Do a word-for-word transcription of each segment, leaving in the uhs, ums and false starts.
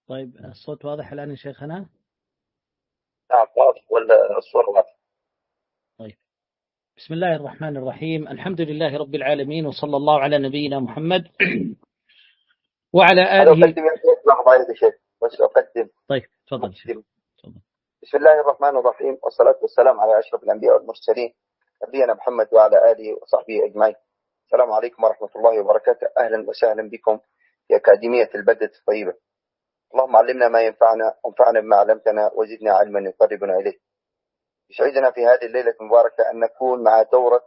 طيب الصوت واضح الآن يا شيخنا؟ نعم واضح ولا الصورة واضحة؟ طيب، بسم الله الرحمن الرحيم. الحمد لله رب العالمين، وصلى الله على نبينا محمد وعلى أنا آله. أقدم يا شيخ لحظة يا شيخ بس أقدم طيب تفضل شيخ. أقدم. تفضل. بسم الله الرحمن الرحيم، والصلاة والسلام على أشرف الأنبياء والمرسلين نبينا محمد وعلى آله وصحبه أجمعين. السلام عليكم ورحمة الله وبركاته. أهلا وسهلا بكم في أكاديمية البلدة الطيبة. اللهم علمنا ما ينفعنا وانفعنا بما علمتنا وزدنا علما يقربنا إليه. يسعدنا في هذه الليلة المباركة أن نكون مع دورة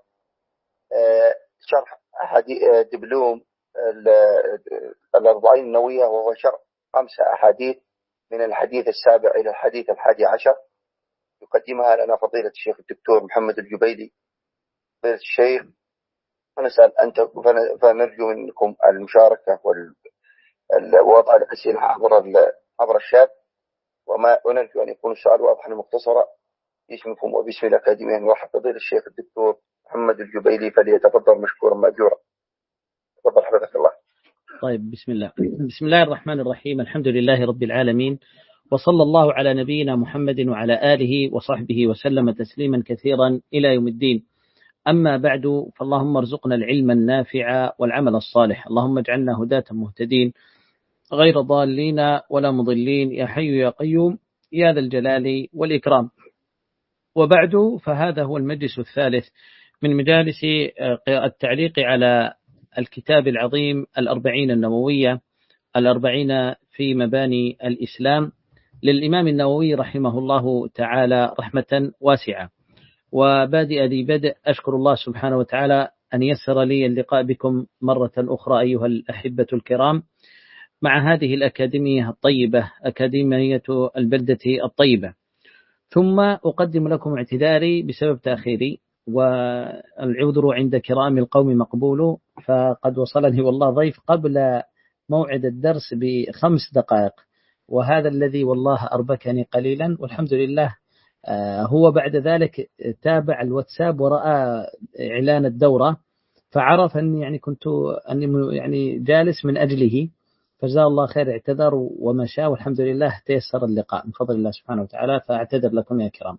شرح دبلوم الأربعين النووية، وهو شرح خمسة أحاديث من الحديث السابع إلى الحديث الحادي عشر. يقدمها لنا فضيلة الشيخ الدكتور محمد الجبيلي فضيلة الشيخ، ونسأل أنت فنرجو منكم المشاركة ووضع الأسئلة عبر عبر الشات، وما ونرجو أن يكون السؤال واضحا ومختصرا باسمكم وباسم الأكاديمية. نرحب فضيلة الشيخ الدكتور محمد الجبيلي، فليتفضل مشكورا مأجورا. تفضل حفظك الله. طيب بسم الله بسم الله الرحمن الرحيم. الحمد لله رب العالمين، وصلى الله على نبينا محمد وعلى آله وصحبه وسلم تسليما كثيرا إلى يوم الدين. أما بعد، فاللهم ارزقنا العلم النافع والعمل الصالح. اللهم اجعلنا هداة مهتدين غير ضالين ولا مضلين، يا حي يا قيوم يا ذا الجلال والإكرام. وبعد، فهذا هو المجلس الثالث من مجالس التعليق على الكتاب العظيم الأربعين النووية، الأربعين في مباني الإسلام، للإمام النووي رحمه الله تعالى رحمة واسعة. وبادئ ذي بدء أشكر الله سبحانه وتعالى أن يسر لي اللقاء بكم مرة أخرى أيها الأحبة الكرام مع هذه الأكاديمية الطيبة، أكاديمية البلدة الطيبة. ثم أقدم لكم اعتذاري بسبب تأخيري، والعذر عند كرام القوم مقبول، فقد وصلني والله ضيف قبل موعد الدرس بخمس دقائق، وهذا الذي والله أربكني قليلا. والحمد لله هو بعد ذلك تابع الواتساب ورأى إعلان الدورة، فعرف أني يعني كنت أني يعني جالس من أجله، فجزاه الله خير، اعتذر ومشى، والحمد لله تيسر اللقاء من فضل الله سبحانه وتعالى، فاعتذر لكم يا كرام.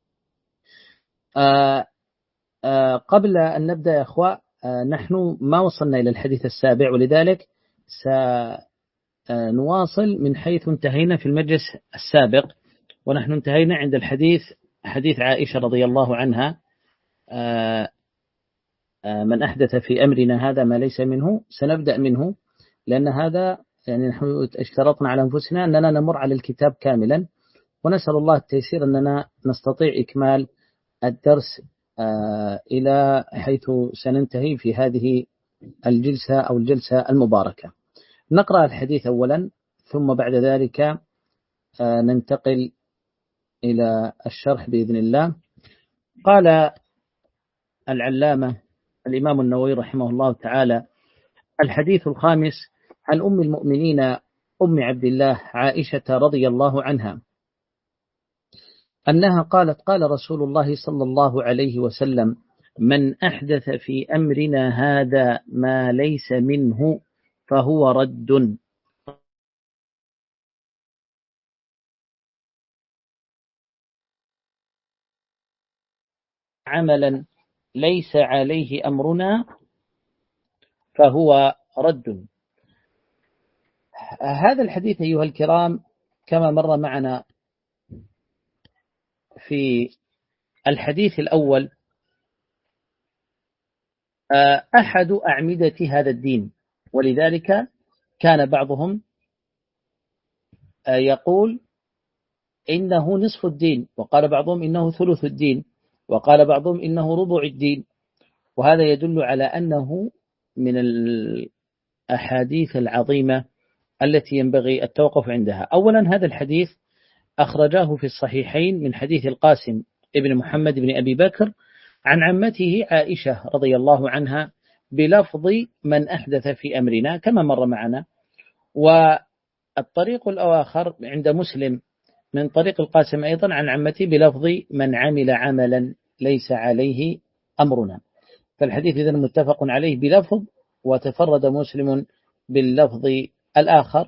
آآ آآ قبل أن نبدأ يا أخوة، نحن ما وصلنا إلى الحديث السابع، ولذلك سنواصل من حيث انتهينا في المجلس السابق، ونحن انتهينا عند الحديث حديث عائشة رضي الله عنها: من أحدث في أمرنا هذا ما ليس منه. سنبدأ منه، لأن هذا يعني نحن اشترطنا على أنفسنا أننا نمر على الكتاب كاملا، ونسأل الله التيسير أننا نستطيع إكمال الدرس إلى حيث سننتهي في هذه الجلسة أو الجلسة المباركة. نقرأ الحديث أولا، ثم بعد ذلك ننتقل إلى الشرح بإذن الله. قال العلامة الإمام النووي رحمه الله تعالى: الحديث الخامس عن أم المؤمنين أم عبد الله عائشة رضي الله عنها أنها قالت: قال رسول الله صلى الله عليه وسلم: من أحدث في أمرنا هذا ما ليس منه فهو رد. عملا ليس عليه أمرنا فهو رد. هذا الحديث أيها الكرام كما مر معنا في الحديث الأول أحد أعمدة هذا الدين، ولذلك كان بعضهم يقول إنه نصف الدين، وقال بعضهم إنه ثلث الدين، وقال بعضهم إنه ربع الدين. وهذا يدل على أنه من الأحاديث العظيمة التي ينبغي التوقف عندها. أولا، هذا الحديث أخرجاه في الصحيحين من حديث القاسم ابن محمد بن أبي بكر عن عمته عائشة رضي الله عنها بلفظ من أحدث في أمرنا كما مر معنا. والطريق الآخر عند مسلم من طريق القاسم أيضا عن عمته بلفظ من عمل عملا ليس عليه أمرنا. فالحديث إذن متفق عليه بلفظ، وتفرد مسلم باللفظ الآخر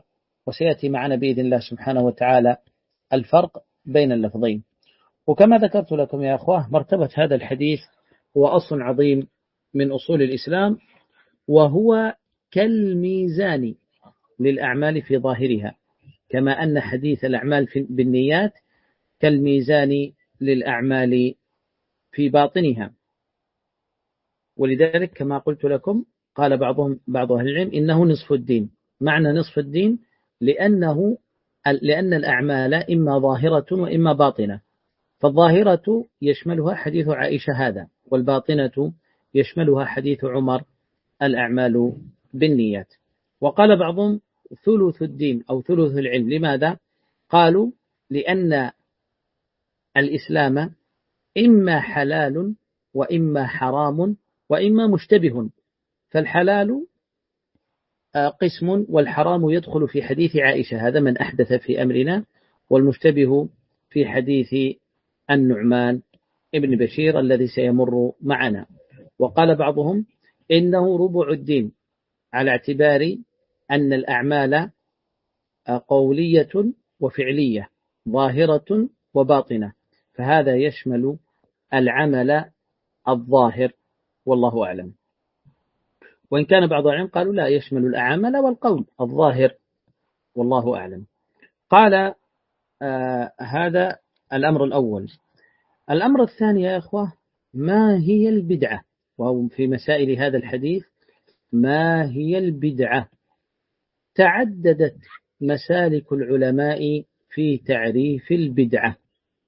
وسيأتي معنا بإذن الله سبحانه وتعالى الفرق بين اللفظين. وكما ذكرت لكم يا أخوة، مرتبة هذا الحديث هو أصل عظيم من أصول الإسلام، وهو كالميزان للأعمال في ظاهرها، كما أن حديث الأعمال بالنيات كالميزان للأعمال في باطنها. ولذلك كما قلت لكم قال بعضهم بعض أهل العلم إنه نصف الدين. معنى نصف الدين لأنه لأن الأعمال إما ظاهرة وإما باطنة، فالظاهرة يشملها حديث عائشة هذا، والباطنة يشملها حديث عمر الأعمال بالنيات. وقال بعضهم ثلث الدين أو ثلث العلم. لماذا؟ قالوا لأن الإسلام إما حلال وإما حرام وإما مشتبه، فالحلال قسم والحرام يدخل في حديث عائشة هذا من أحدث في أمرنا، والمشتبه في حديث النعمان ابن بشير الذي سيمر معنا. وقال بعضهم إنه ربع الدين، على اعتبار أن الأعمال قولية وفعلية، ظاهرة وباطنة، فهذا يشمل العمل الظاهر، والله أعلم. وإن كان بعض العلم قالوا لا، يشمل العمل والقول الظاهر، والله أعلم. قال آه هذا الأمر الأول. الأمر الثاني يا أخوة، ما هي البدعة؟ وهو في مسائل هذا الحديث، ما هي البدعة؟ تعددت مسالك العلماء في تعريف البدعة،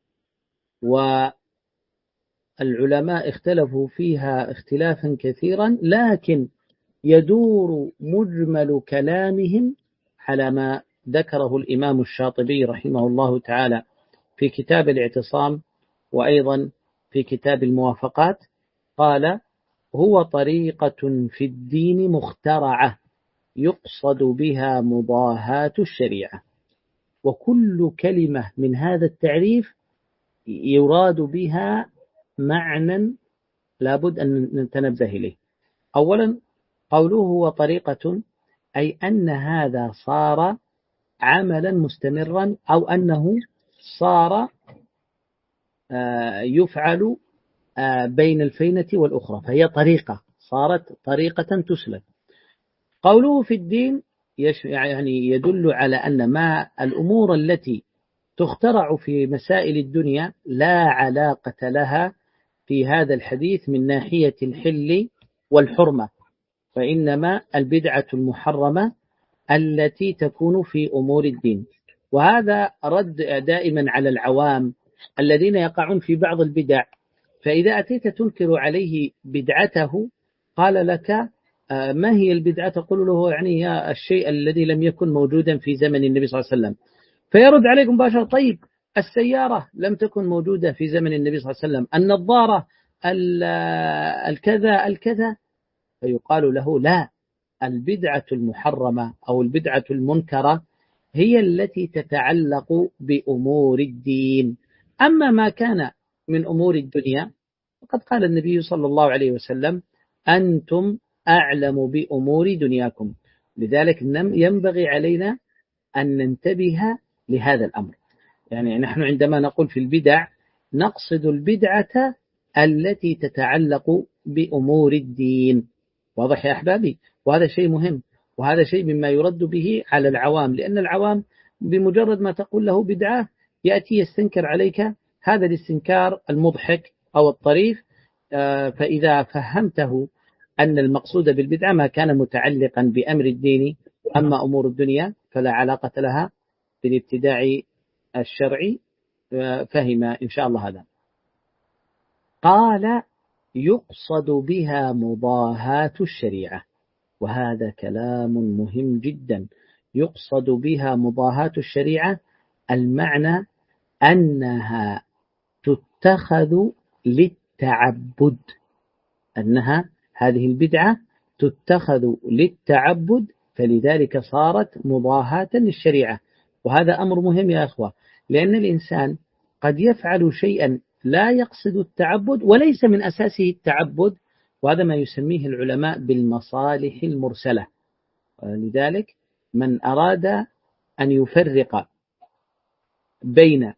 والعلماء اختلفوا فيها اختلافا كثيرا، لكن يدور مجمل كلامهم على ما ذكره الإمام الشاطبي رحمه الله تعالى في كتاب الاعتصام، وأيضا في كتاب الموافقات. قال: هو طريقة في الدين مخترعة يقصد بها مضاهاة الشريعة. وكل كلمة من هذا التعريف يراد بها معنى لابد أن نتنبه إليه. أولا قوله هو طريقة، أي أن هذا صار عملا مستمرا، أو أنه صار يفعل بين الفينة والأخرى، فهي طريقة، صارت طريقة تسلك. قوله في الدين يعني يدل على أن ما الأمور التي تخترع في مسائل الدنيا لا علاقة لها في هذا الحديث من ناحية الحل والحرمة، فإنما البدعة المحرمة التي تكون في أمور الدين. وهذا رد دائما على العوام الذين يقعون في بعض البدع، فإذا أتيت تنكر عليه بدعته قال لك ما هي البدعة؟ تقول له يعني هي الشيء الذي لم يكن موجودا في زمن النبي صلى الله عليه وسلم، فيرد عليكم مباشرة: طيب السيارة لم تكن موجودة في زمن النبي صلى الله عليه وسلم، النظارة الكذا الكذا، فيقال له: لا، البدعة المحرمة أو البدعة المنكرة هي التي تتعلق بأمور الدين. أما ما كان من أمور الدنيا فقد قال النبي صلى الله عليه وسلم: أنتم أعلم بأمور دنياكم. لذلك ينبغي علينا أن ننتبه لهذا الأمر. يعني نحن عندما نقول في البدع نقصد البدعة التي تتعلق بأمور الدين. واضح يا أحبابي؟ وهذا شيء مهم، وهذا شيء مما يرد به على العوام، لأن العوام بمجرد ما تقول له بدعة يأتي يستنكر عليك هذا الاستنكار المضحك أو الطريف. فإذا فهمته أن المقصود بالبدعة ما كان متعلقا بأمر الدين، أما أمور الدنيا فلا علاقة لها بالابتداع الشرعي، فهم إن شاء الله هذا. قال: يقصد بها مضاهاة الشريعة، وهذا كلام مهم جدا. يقصد بها مضاهاة الشريعة، المعنى أنها تتخذ للتعبد، أنها هذه البدعة تتخذ للتعبد، فلذلك صارت مضاهاة للشريعة. وهذا أمر مهم يا أخوة، لأن الإنسان قد يفعل شيئا لا يقصد التعبد وليس من أساسه التعبد، وهذا ما يسميه العلماء بالمصالح المرسلة. لذلك من أراد أن يفرق بين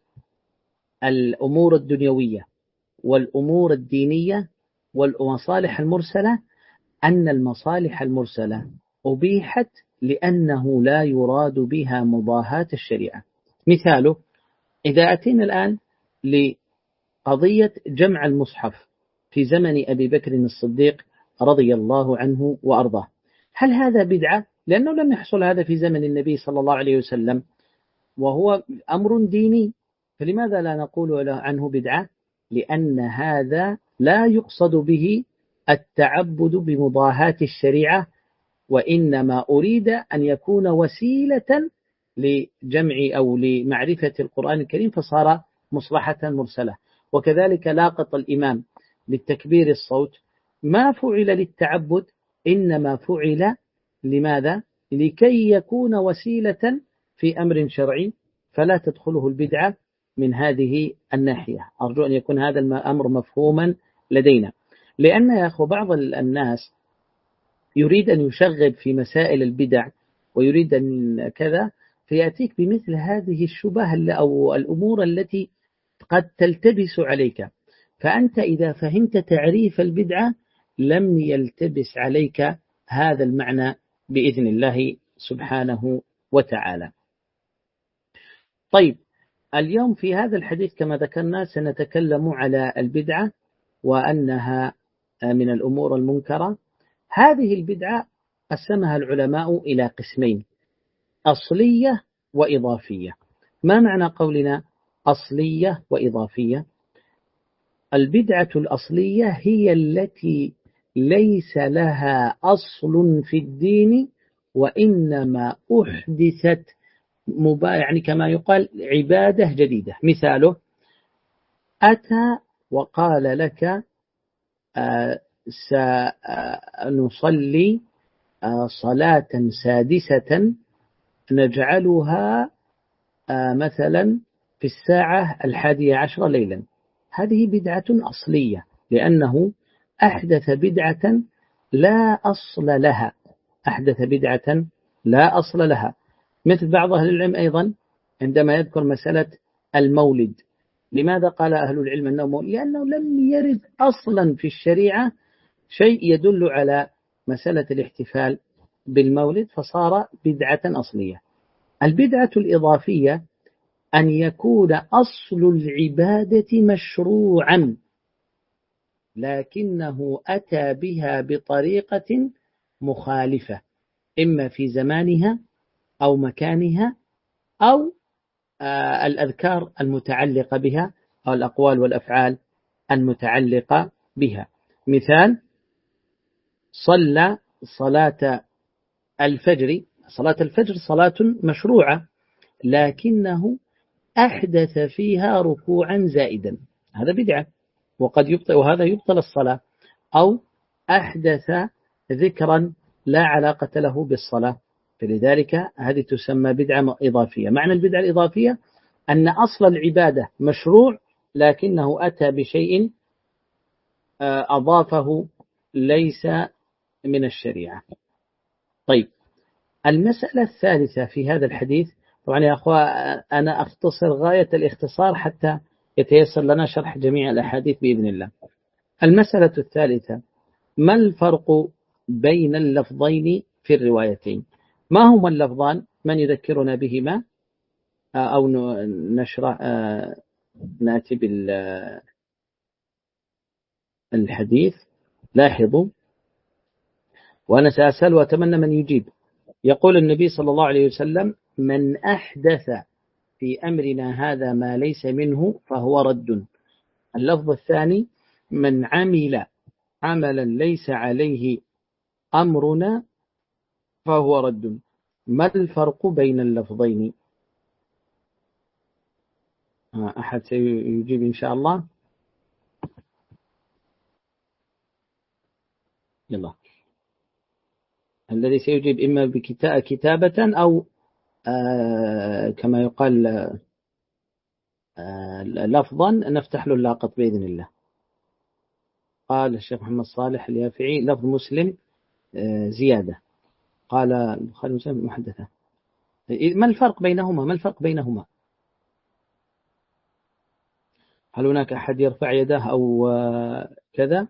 الأمور الدنيوية والأمور الدينية والمصالح المرسلة، أن المصالح المرسلة أبيحت لأنه لا يراد بها مضاهاة الشريعة. مثاله، إذا أتينا الآن لقضية جمع المصحف في زمن أبي بكر الصديق رضي الله عنه وأرضاه، هل هذا بدعة؟ لأنه لم يحصل هذا في زمن النبي صلى الله عليه وسلم وهو أمر ديني، فلماذا لا نقول عنه بدعة؟ لأن هذا لا يقصد به التعبد بمضاهاة الشريعة، وإنما أريد أن يكون وسيلة لجمع أو لمعرفة القرآن الكريم فصار مصلحة مرسلة. وكذلك لاقط الإمام للتكبير الصوت ما فعل للتعبد، إنما فعل لماذا؟ لكي يكون وسيلة في أمر شرعي، فلا تدخله البدعة من هذه الناحية. أرجو أن يكون هذا الأمر مفهوما لدينا، لأن يا أخو بعض الناس يريد أن يشغب في مسائل البدع ويريد أن كذا، فيأتيك بمثل هذه الشبه أو الأمور التي قد تلتبس عليك، فأنت إذا فهمت تعريف البدعة لم يلتبس عليك هذا المعنى بإذن الله سبحانه وتعالى. طيب، اليوم في هذا الحديث كما ذكرنا سنتكلم على البدعة وأنها من الأمور المنكرة. هذه البدعة قسمها العلماء إلى قسمين: أصلية وإضافية. ما معنى قولنا أصلية وإضافية؟ البدعة الأصلية هي التي ليس لها أصل في الدين، وإنما أحدثت يعني كما يقال عبادة جديدة. مثاله، أتى وقال لك آه سنصلي آه صلاة سادسة نجعلها آه مثلا في الساعة الحادية عشر ليلا. هذه بدعة أصلية لأنه أحدث بدعة لا أصل لها، أحدث بدعة لا أصل لها. مثل بعض أهل العلم أيضا عندما يذكر مسألة المولد، لماذا قال أهل العلم أنه مولد؟ لأنه لم يرد أصلا في الشريعة شيء يدل على مسألة الاحتفال بالمولد فصار بدعة أصلية. البدعة الإضافية أن يكون أصل العبادة مشروعا لكنه أتى بها بطريقة مخالفة، إما في زمانها أو مكانها أو آه الأذكار المتعلقة بها أو الأقوال والأفعال المتعلقة بها. مثال، صلى صلاة الفجر، صلاة الفجر صلاة مشروعة لكنه أحدث فيها ركوعا زائدا، هذا بدعة وقد يبطل، وهذا يبطل الصلاة. أو أحدث ذكرا لا علاقة له بالصلاة، فلذلك هذه تسمى بدعة إضافية. معنى البدعة الإضافية أن أصل العبادة مشروع لكنه أتى بشيء أضافه ليس من الشريعة. طيب، المسألة الثالثة في هذا الحديث، طبعا يا أخوة أنا أختصر غاية الاختصار حتى يتيسر لنا شرح جميع الأحاديث بإذن الله. المسألة الثالثة: ما الفرق بين اللفظين في الروايتين؟ ما هما اللفظان؟ من يذكرنا بهما أو نشرح نأتي بالحديث؟ لاحظوا وأنا سأسأل وأتمنى من يجيب. يقول النبي صلى الله عليه وسلم: من أحدث في أمرنا هذا ما ليس منه فهو رد. اللفظ الثاني: من عمل عملا ليس عليه أمرنا فهو رد. ما الفرق بين اللفظين؟ أحد سيجيب إن شاء الله؟ يلا، الذي سيجيب إما بكتابة أو آه كما يقال آه لفظا نفتح له اللاقط بإذن الله. قال الشيخ محمد صالح اليافعي: لفظ مسلم آه زيادة. قال البخاري ومسلم محدثة. ما الفرق بينهما ما الفرق بينهما هل هناك أحد يرفع يده أو كذا؟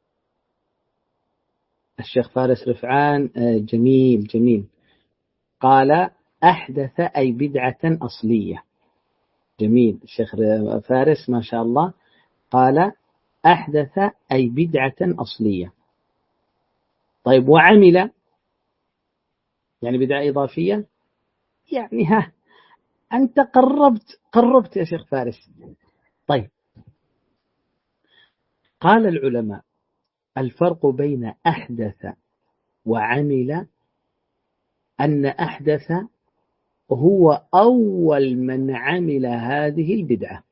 الشيخ فارس رفعان جميل جميل قال أحدث أي بدعة أصلية. جميل الشيخ فارس ما شاء الله قال أحدث أي بدعة أصلية. طيب وعمل يعني بدعة إضافية يعني ها أنت قربت قربت يا شيخ فارس. طيب قال العلماء الفرق بين أحدث وعمل أن أحدث هو أول من عمل هذه البدعة.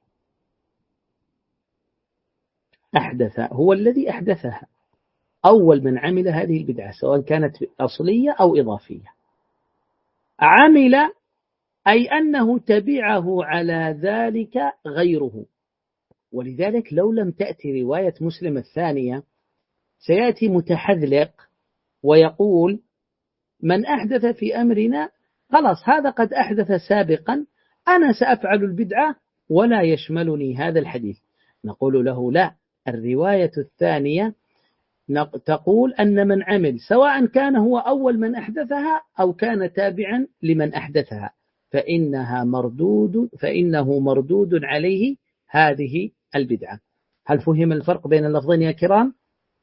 أحدث هو الذي أحدثها، أول من عمل هذه البدعة سواء كانت أصلية أو إضافية. عمل أي أنه تبعه على ذلك غيره، ولذلك لو لم تأتي رواية مسلم الثانية سيأتي متحذلق ويقول من أحدث في أمرنا خلاص هذا قد أحدث سابقا أنا سأفعل البدعة ولا يشملني هذا الحديث. نقول له لا، الرواية الثانية تقول أن من عمل سواء كان هو أول من أحدثها أو كان تابعا لمن أحدثها فإنها مردود فإنه مردود عليه هذه البدعة. هل فهم الفرق بين اللفظين يا كرام؟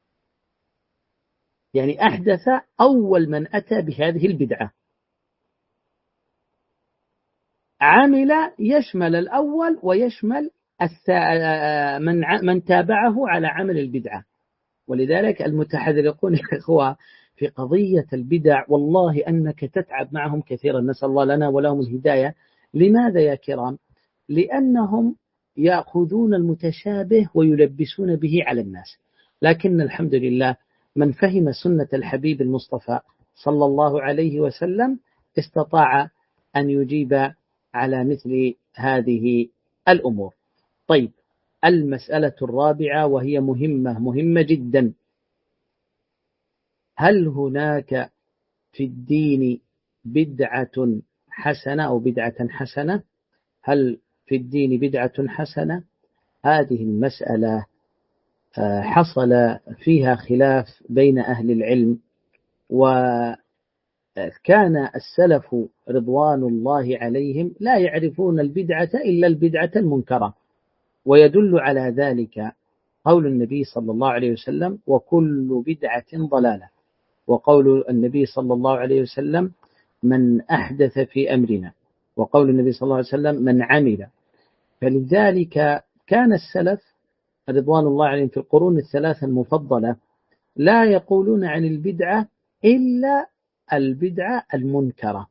يعني أحدث أول من أتى بهذه البدعة، عمل يشمل الأول ويشمل من من تابعه على عمل البدعة. ولذلك المتحذرقون يا إخوة في قضية البدع والله أنك تتعب معهم كثيرا، نسأل الله لنا ولهم الهداية. لماذا يا كرام؟ لأنهم يأخذون المتشابه ويلبسون به على الناس، لكن الحمد لله من فهم سنة الحبيب المصطفى صلى الله عليه وسلم استطاع أن يجيب على مثل هذه الأمور. طيب المسألة الرابعة وهي مهمة مهمة جدا، هل هناك في الدين بدعة حسنة أو بدعة حسنة؟ هل في الدين بدعة حسنة؟ هذه المسألة حصل فيها خلاف بين أهل العلم، وكان السلف رضوان الله عليهم لا يعرفون البدعة إلا البدعة المنكرة، ويدل على ذلك قول النبي صلى الله عليه وسلم وكل بدعة ضلالة، وقول النبي صلى الله عليه وسلم من أحدث في أمرنا، وقول النبي صلى الله عليه وسلم من عمل. فلذلك كان السلف رضوان الله عليهم في القرون الثلاثة المفضلة لا يقولون عن البدعة إلا البدعة المنكرة،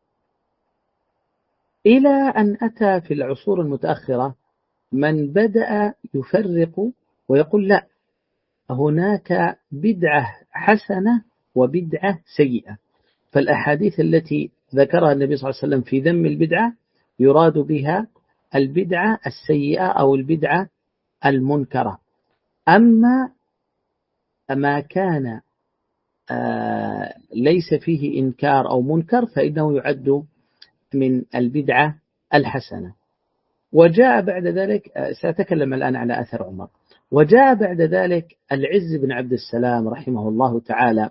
إلى أن أتى في العصور المتأخرة من بدأ يفرق ويقول لا، هناك بدعة حسنة وبدعة سيئة. فالأحاديث التي ذكرها النبي صلى الله عليه وسلم في ذم البدعة يراد بها البدعة السيئة أو البدعة المنكرة. أما ما كان آه ليس فيه إنكار أو منكر فإنه يعد من البدعة الحسنة. وجاء بعد ذلك، سأتكلم الآن على أثر عمر، وجاء بعد ذلك العز بن عبد السلام رحمه الله تعالى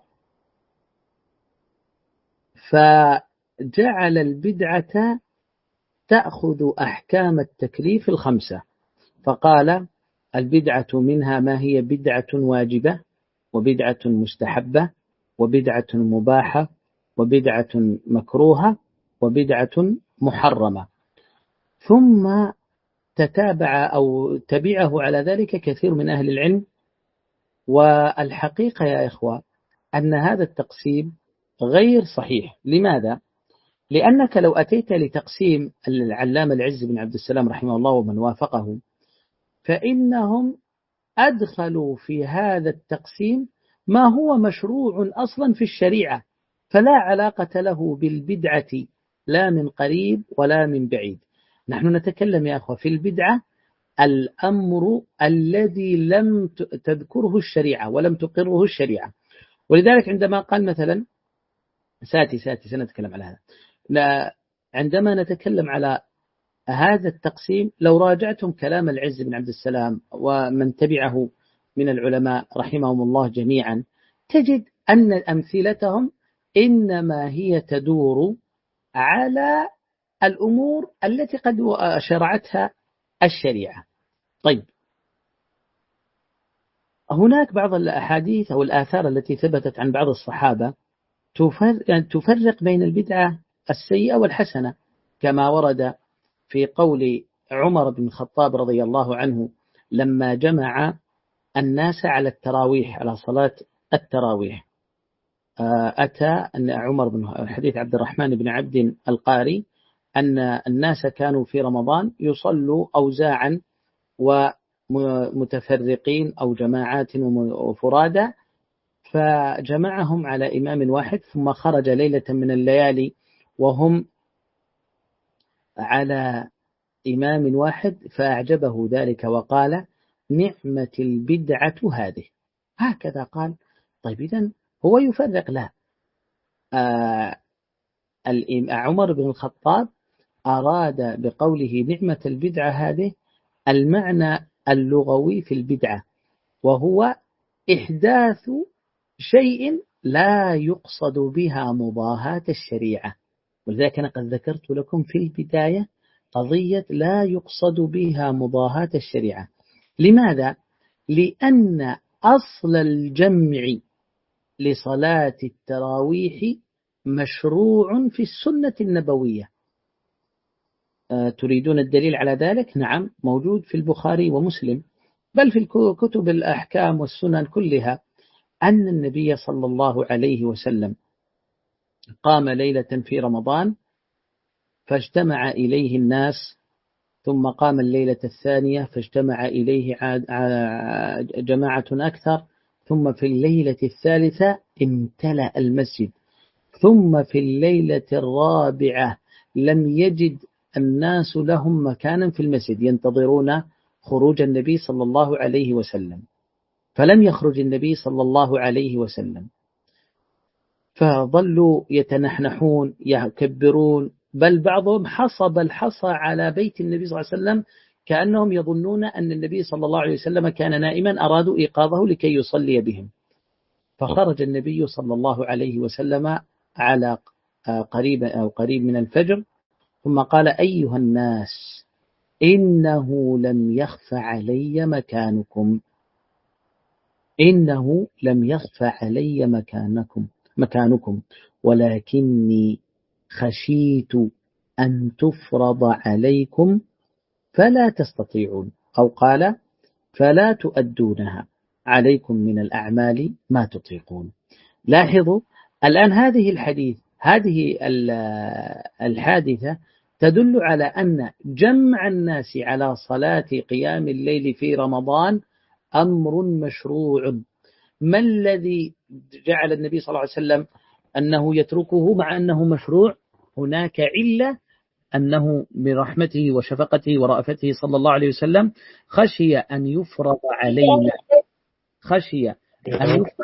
فجعل البدعة تأخذ أحكام التكليف الخمسة، فقال البدعة منها ما هي بدعة واجبة وبدعة مستحبة وبدعة مباحة وبدعة مكروهة وبدعة محرمة. ثم تتابع أو تبعه على ذلك كثير من أهل العلم. والحقيقة يا إخوة أن هذا التقسيم غير صحيح. لماذا؟ لأنك لو أتيت لتقسيم العلامة العز بن عبد السلام رحمه الله ومن وافقه فإنهم أدخلوا في هذا التقسيم ما هو مشروع أصلا في الشريعة، فلا علاقة له بالبدعة لا من قريب ولا من بعيد. نحن نتكلم يا أخوة في البدعة الأمر الذي لم تذكره الشريعة ولم تقره الشريعة. ولذلك عندما قال مثلا ساتي ساتي سنتكلم على هذا، لا عندما نتكلم على هذا التقسيم لو راجعتم كلام العز بن عبد السلام ومن تبعه من العلماء رحمهم الله جميعا تجد أن أمثلتهم إنما هي تدور على الأمور التي قد شرعتها الشريعة. طيب، هناك بعض الأحاديث أو الآثار التي ثبتت عن بعض الصحابة تفرق بين البدعة السيئة والحسنة، كما ورد في قول عمر بن الخطاب رضي الله عنه لما جمع الناس على التراويح، على صلاة التراويح، أتى أن عمر بن حديث عبد الرحمن بن عبد القاري أن الناس كانوا في رمضان يصلوا أوزاعا ومتفرقين أو جماعات وفرادى، فجمعهم على إمام واحد ثم خرج ليلة من الليالي وهم على إمام واحد فأعجبه ذلك وقال نعمة البدعة هذه، هكذا قال. طيب إذن هو يفرق له. آه عمر بن الخطاب أراد بقوله نعمة البدعة هذه المعنى اللغوي في البدعة، وهو إحداث شيء لا يقصد بها مضاهاة الشريعة. ولذلك أنا قد ذكرت لكم في البداية قضية لا يقصد بها مضاهاة الشريعة. لماذا؟ لأن أصل الجمع لصلاة التراويح مشروع في السنة النبوية. أه تريدون الدليل على ذلك؟ نعم، موجود في البخاري ومسلم، بل في كتب الأحكام والسنن كلها، أن النبي صلى الله عليه وسلم قام ليلة في رمضان فاجتمع إليه الناس، ثم قام الليلة الثانية فاجتمع إليه جماعة أكثر، ثم في الليلة الثالثة امتلأ المسجد، ثم في الليلة الرابعة لم يجد الناس لهم مكانا في المسجد ينتظرون خروج النبي صلى الله عليه وسلم، فلم يخرج النبي صلى الله عليه وسلم، فظلوا يتنحنحون يكبرون، بل بعضهم حصب الحصى على بيت النبي صلى الله عليه وسلم كأنهم يظنون أن النبي صلى الله عليه وسلم كان نائما أرادوا إيقاظه لكي يصلي بهم. فخرج النبي صلى الله عليه وسلم على قريب أو قريب من الفجر، ثم قال أيها الناس إنه لم يخف علي مكانكم، إنه لم يخف علي مكانكم مكانكم ولكني خشيت أن تفرض عليكم فلا تستطيعون، أو قال فلا تؤدونها، عليكم من الأعمال ما تطيقون. لاحظوا الآن هذه الحديث هذه الحادثة تدل على أن جمع الناس على صلاة قيام الليل في رمضان أمر مشروع. ما الذي جعل النبي صلى الله عليه وسلم أنه يتركه مع أنه مشروع؟ هناك علة، أنه برحمته وشفقته ورأفته صلى الله عليه وسلم خشي أن يفرض علينا، خشي أن يفرض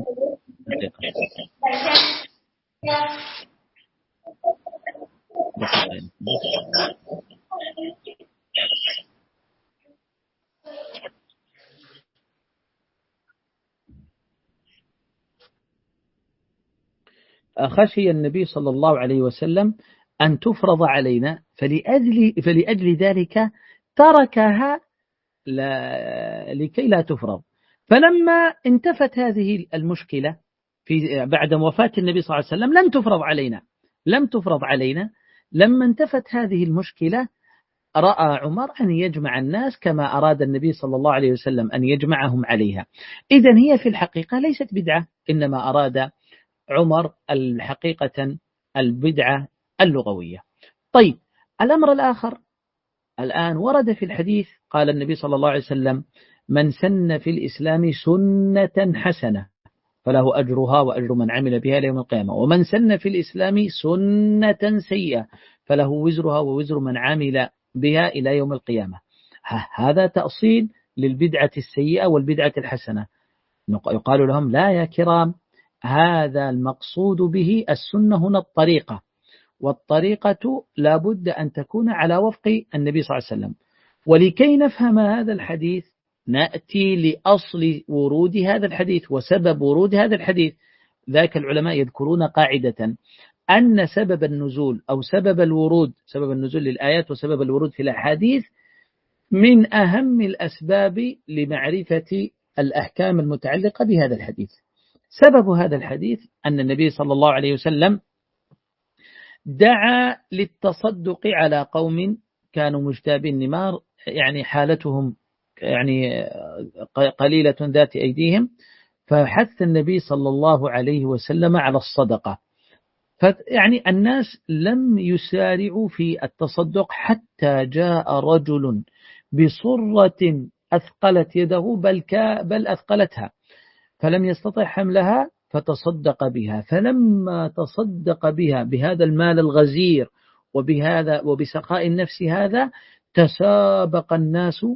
خشي النبي صلى الله عليه وسلم أن تفرض علينا، فلأجل, فلأجل ذلك تركها لكي لا تفرض. فلما انتفت هذه المشكلة في بعد وفاة النبي صلى الله عليه وسلم لم تفرض علينا لم تفرض علينا لما انتفت هذه المشكلة رأى عمر أن يجمع الناس كما أراد النبي صلى الله عليه وسلم أن يجمعهم عليها. إذن هي في الحقيقة ليست بدعة، إنما أراد عمر الحقيقة البدعة اللغوية. طيب، الأمر الآخر الآن ورد في الحديث قال النبي صلى الله عليه وسلم من سن في الإسلام سنة حسنة فله أجرها وأجر من عمل بها ليوم القيامة، ومن سن في الإسلام سنة سيئة فله وزرها ووزر من عمل بها إلى يوم القيامة. هذا تأصيل للبدعة السيئة والبدعة الحسنة. يقال لهم لا يا كرام، هذا المقصود به السنة هنا الطريقة، والطريقة لابد أن تكون على وفق النبي صلى الله عليه وسلم. ولكي نفهم هذا الحديث نأتي لأصل ورود هذا الحديث وسبب ورود هذا الحديث. ذاك العلماء يذكرون قاعدة أن سبب النزول أو سبب الورود، سبب النزول للآيات وسبب الورود في الأحاديث من أهم الأسباب لمعرفة الأحكام المتعلقة بهذا الحديث. سبب هذا الحديث أن النبي صلى الله عليه وسلم دعا للتصدق على قوم كانوا مجتابي النمار، يعني حالتهم يعني قليلة ذات أيديهم، فحث النبي صلى الله عليه وسلم على الصدقة. يعني الناس لم يسارعوا في التصدق حتى جاء رجل بصرة أثقلت يده بل, بل أثقلتها فلم يستطع حملها فتصدق بها. فلما تصدق بها بهذا المال الغزير وبهذا وبسخاء النفس هذا تسابق الناس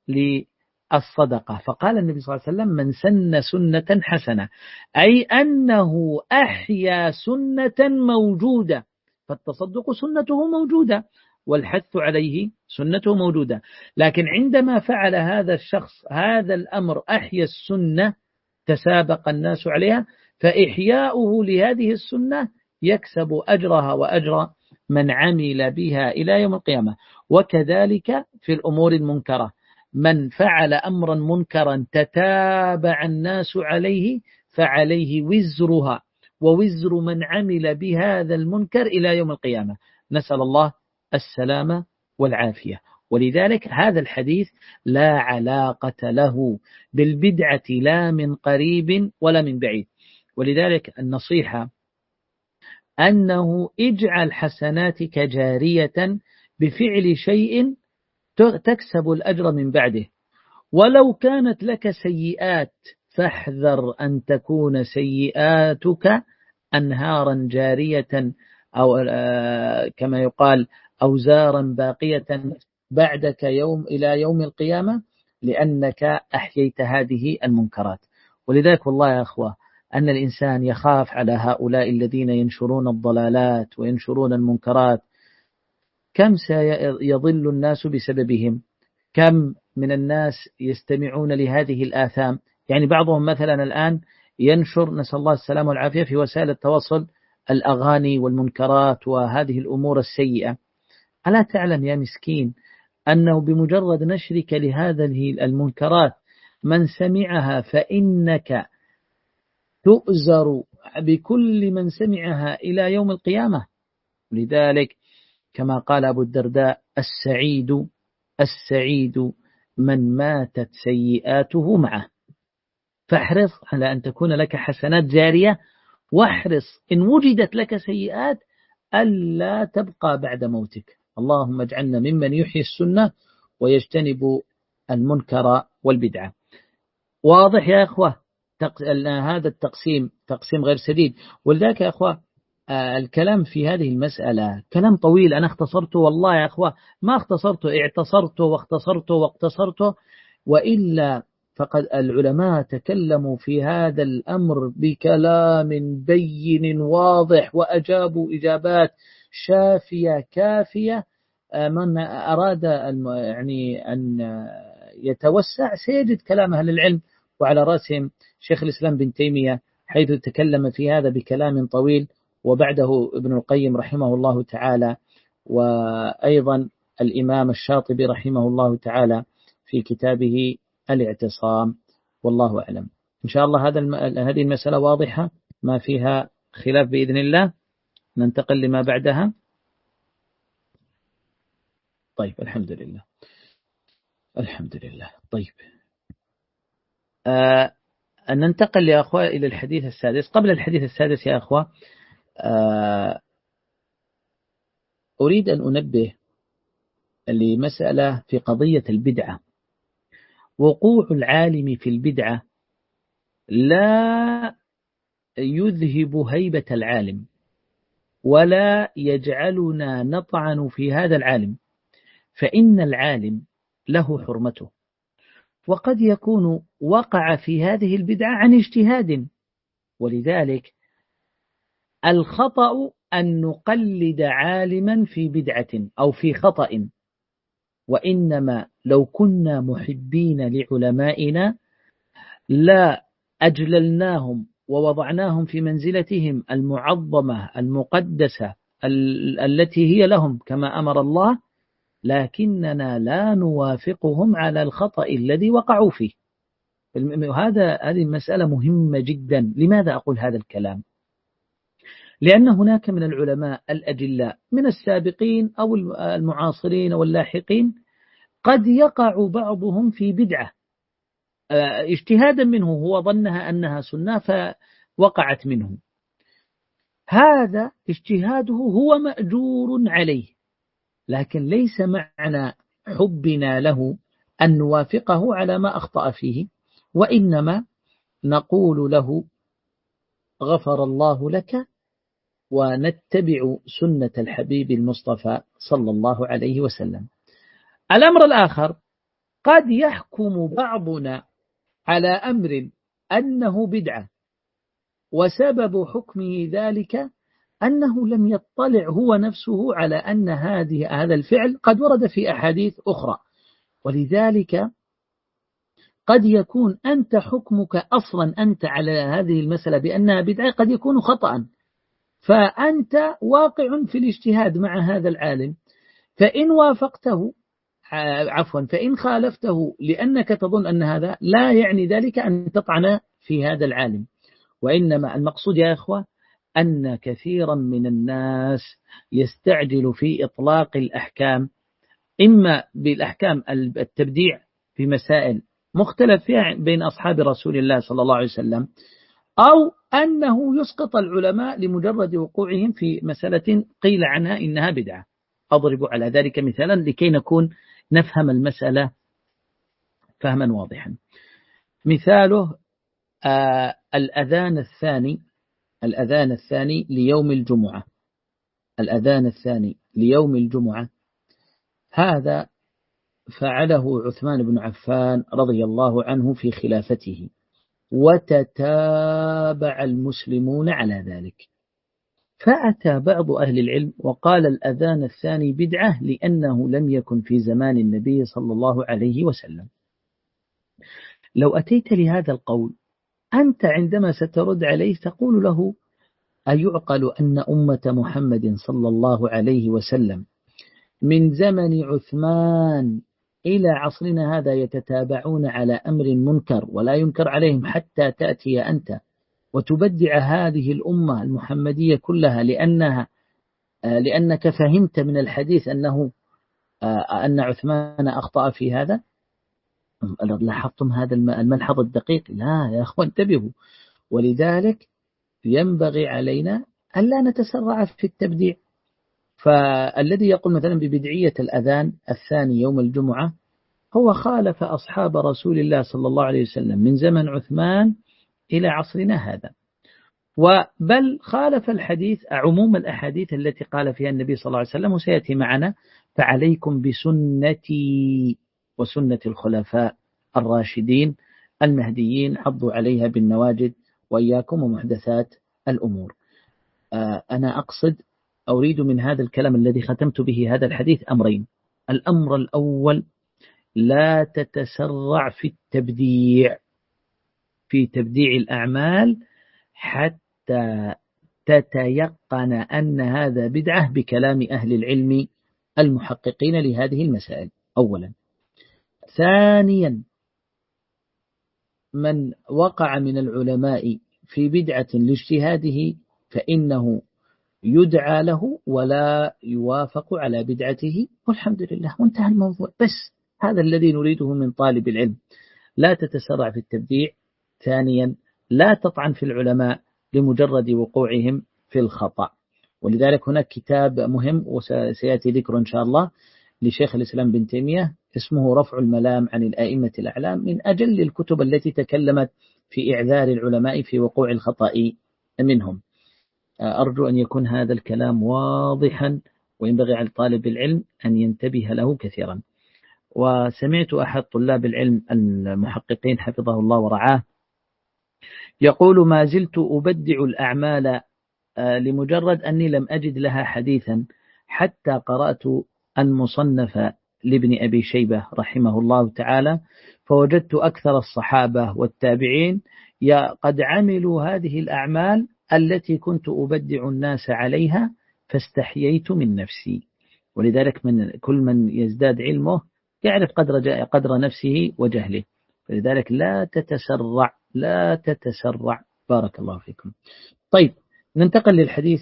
للصدقة. فقال النبي صلى الله عليه وسلم: من سن سنة حسنة، أي أنه أحيا سنة موجودة، فالتصدق سنته موجودة والحث عليه سنته موجودة. لكن عندما فعل هذا الشخص هذا الأمر أحيا السنة تسابق الناس عليها، فإحياؤه لهذه السنة يكسب أجرها وأجر من عمل بها إلى يوم القيامة. وكذلك في الأمور المنكرة، من فعل أمرا منكرا تتابع الناس عليه فعليه وزرها ووزر من عمل بهذا المنكر إلى يوم القيامة. نسأل الله السلامة والعافية. ولذلك هذا الحديث لا علاقة له بالبدعة لا من قريب ولا من بعيد. ولذلك النصيحة أنه اجعل حسناتك جارية بفعل شيء تكسب الأجر من بعده، ولو كانت لك سيئات فاحذر أن تكون سيئاتك أنهارا جارية أو كما يقال أوزارا باقية بعدك يوم إلى يوم القيامة، لأنك أحييت هذه المنكرات. ولذلك والله يا أخوة أن الإنسان يخاف على هؤلاء الذين ينشرون الضلالات وينشرون المنكرات. كم سيضل الناس بسببهم؟ كم من الناس يستمعون لهذه الآثام؟ يعني بعضهم مثلا الآن ينشر، نسأل الله السلامة والعافية، في وسائل التواصل الأغاني والمنكرات وهذه الأمور السيئة. ألا تعلم يا مسكين أنه بمجرد نشرك لهذه المنكرات من سمعها فإنك تؤزر بكل من سمعها إلى يوم القيامة. لذلك كما قال أبو الدرداء: السعيد السعيد من ماتت سيئاته معه. فاحرص على أن تكون لك حسنات جارية، واحرص إن وجدت لك سيئات ألا تبقى بعد موتك. اللهم اجعلنا ممن يحيي السنة ويجتنب المنكر والبدعة. واضح يا أخوة؟ هذا التقسيم تقسيم غير سديد. ولذلك يا أخوة الكلام في هذه المسألة كلام طويل، أنا اختصرته والله يا أخوة ما اختصرته، اعتصرته واختصرته واقتصرته، وإلا فقد العلماء تكلموا في هذا الأمر بكلام بين واضح وأجابوا إجابات شافية كافية. من أراد يعني أن يتوسع سيجد كلام أهل العلم، وعلى رأسهم شيخ الإسلام بن تيمية حيث تكلم في هذا بكلام طويل، وبعده ابن القيم رحمه الله تعالى، وأيضا الإمام الشاطبي رحمه الله تعالى في كتابه الاعتصام. والله أعلم. إن شاء الله هذا الم... هذه المسألة واضحة ما فيها خلاف بإذن الله. ننتقل لما بعدها. طيب الحمد لله الحمد لله. طيب آه أن ننتقل يا أخوة إلى الحديث السادس. قبل الحديث السادس يا أخوة آه أريد أن أنبه لمسألة في قضية البدعة. وقوع العالم في البدعة لا يذهب هيبة العالم ولا يجعلنا نطعن في هذا العالم، فإن العالم له حرمته، وقد يكون وقع في هذه البدعة عن اجتهاد. ولذلك الخطأ أن نقلد عالما في بدعة أو في خطأ، وإنما لو كنا محبين لعلمائنا لا أجللناهم ووضعناهم في منزلتهم المعظمة المقدسة التي هي لهم كما أمر الله، لكننا لا نوافقهم على الخطأ الذي وقعوا فيه. هذا هذه مسألة مهمة جدا. لماذا أقول هذا الكلام؟ لأن هناك من العلماء الأجلاء من السابقين أو المعاصرين واللاحقين قد يقع بعضهم في بدعة اجتهادا منه، هو ظنها أنها سنة فوقعت منه، هذا اجتهاده هو مأجور عليه، لكن ليس معنى حبنا له أن نوافقه على ما أخطأ فيه، وإنما نقول له غفر الله لك ونتبع سنة الحبيب المصطفى صلى الله عليه وسلم. الأمر الآخر، قد يحكم بعضنا على أمر أنه بدعة وسبب حكمه ذلك أنه لم يطلع هو نفسه على أن هذه هذا الفعل قد ورد في أحاديث أخرى، ولذلك قد يكون أنت حكمك أصلا أنت على هذه المسألة بأنها بدعة قد يكون خطأ، فأنت واقع في الاجتهاد مع هذا العالم، فإن وافقته عفوا فإن خالفته لأنك تظن أن هذا لا يعني ذلك أن تطعن في هذا العالم، وإنما المقصود يا إخوة أن كثيرا من الناس يستعجل في إطلاق الأحكام، إما بالأحكام التبديع في مسائل مختلف فيها بين أصحاب رسول الله صلى الله عليه وسلم، أو أنه يسقط العلماء لمجرد وقوعهم في مسألة قيل عنها إنها بدعة. أضرب على ذلك مثالا لكي نكون نفهم المسألة فهما واضحا. مثاله آه الأذان الثاني الأذان الثاني ليوم الجمعة الأذان الثاني ليوم الجمعة هذا فعله عثمان بن عفان رضي الله عنه في خلافته، وتتابع المسلمون على ذلك، فأتى بعض أهل العلم وقال الأذان الثاني بدعة لأنه لم يكن في زمان النبي صلى الله عليه وسلم. لو أتيت لهذا القول أنت عندما سترد عليه تقول له أيعقل أن أمة محمد صلى الله عليه وسلم من زمن عثمان إلى عصرنا هذا يتتابعون على أمر منكر ولا ينكر عليهم حتى تأتي أنت وتبدع هذه الأمة المحمدية كلها لأنها لأنك فهمت من الحديث أنه أن عثمان أخطأ في هذا؟ لاحظتم هذا الملحظ الدقيق؟ لا يا أخوان انتبهوا. ولذلك ينبغي علينا ألا نتسرع في التبديع. فالذي يقول مثلا ببدعية الأذان الثاني يوم الجمعة هو خالف أصحاب رسول الله صلى الله عليه وسلم من زمن عثمان إلى عصرنا هذا، وبل خالف الحديث عموم الأحاديث التي قال فيها النبي صلى الله عليه وسلم، وسيأتي معنا فعليكم بسنتي وسنة الخلفاء الراشدين المهديين عضوا عليها بالنواجذ وإياكم ومحدثات الأمور. أنا أقصد أريد من هذا الكلام الذي ختمت به هذا الحديث أمرين. الأمر الأول، لا تتسرع في التبديع في تبديع الأعمال حتى تتيقن أن هذا بدعة بكلام أهل العلم المحققين لهذه المسائل أولا. ثانيا، من وقع من العلماء في بدعة لاجتهاده فإنه يدعى له ولا يوافق على بدعته، والحمد لله وانتهى الموضوع. بس هذا الذي نريده من طالب العلم، لا تتسرع في التبديع. ثانيا، لا تطعن في العلماء لمجرد وقوعهم في الخطأ. ولذلك هناك كتاب مهم وسيأتي ذكره إن شاء الله لشيخ الإسلام بن تيمية اسمه رفع الملام عن الآئمة الأعلام، من أجل الكتب التي تكلمت في إعذار العلماء في وقوع الخطأ منهم. أرجو أن يكون هذا الكلام واضحا، وينبغي على طالب العلم أن ينتبه له كثيرا. وسمعت أحد طلاب العلم المحققين حفظه الله ورعاه يقول: ما زلت أبدع الأعمال لمجرد أني لم أجد لها حديثا، حتى قرأت المصنف لابن أبي شيبة رحمه الله تعالى، فوجدت أكثر الصحابة والتابعين قد عملوا هذه الأعمال التي كنت أبدع الناس عليها، فاستحييت من نفسي. ولذلك من كل من يزداد علمه يعرف قدر قدر نفسه وجهله، فلذلك لا تتسرع لا تتسرع. بارك الله فيكم. طيب، ننتقل للحديث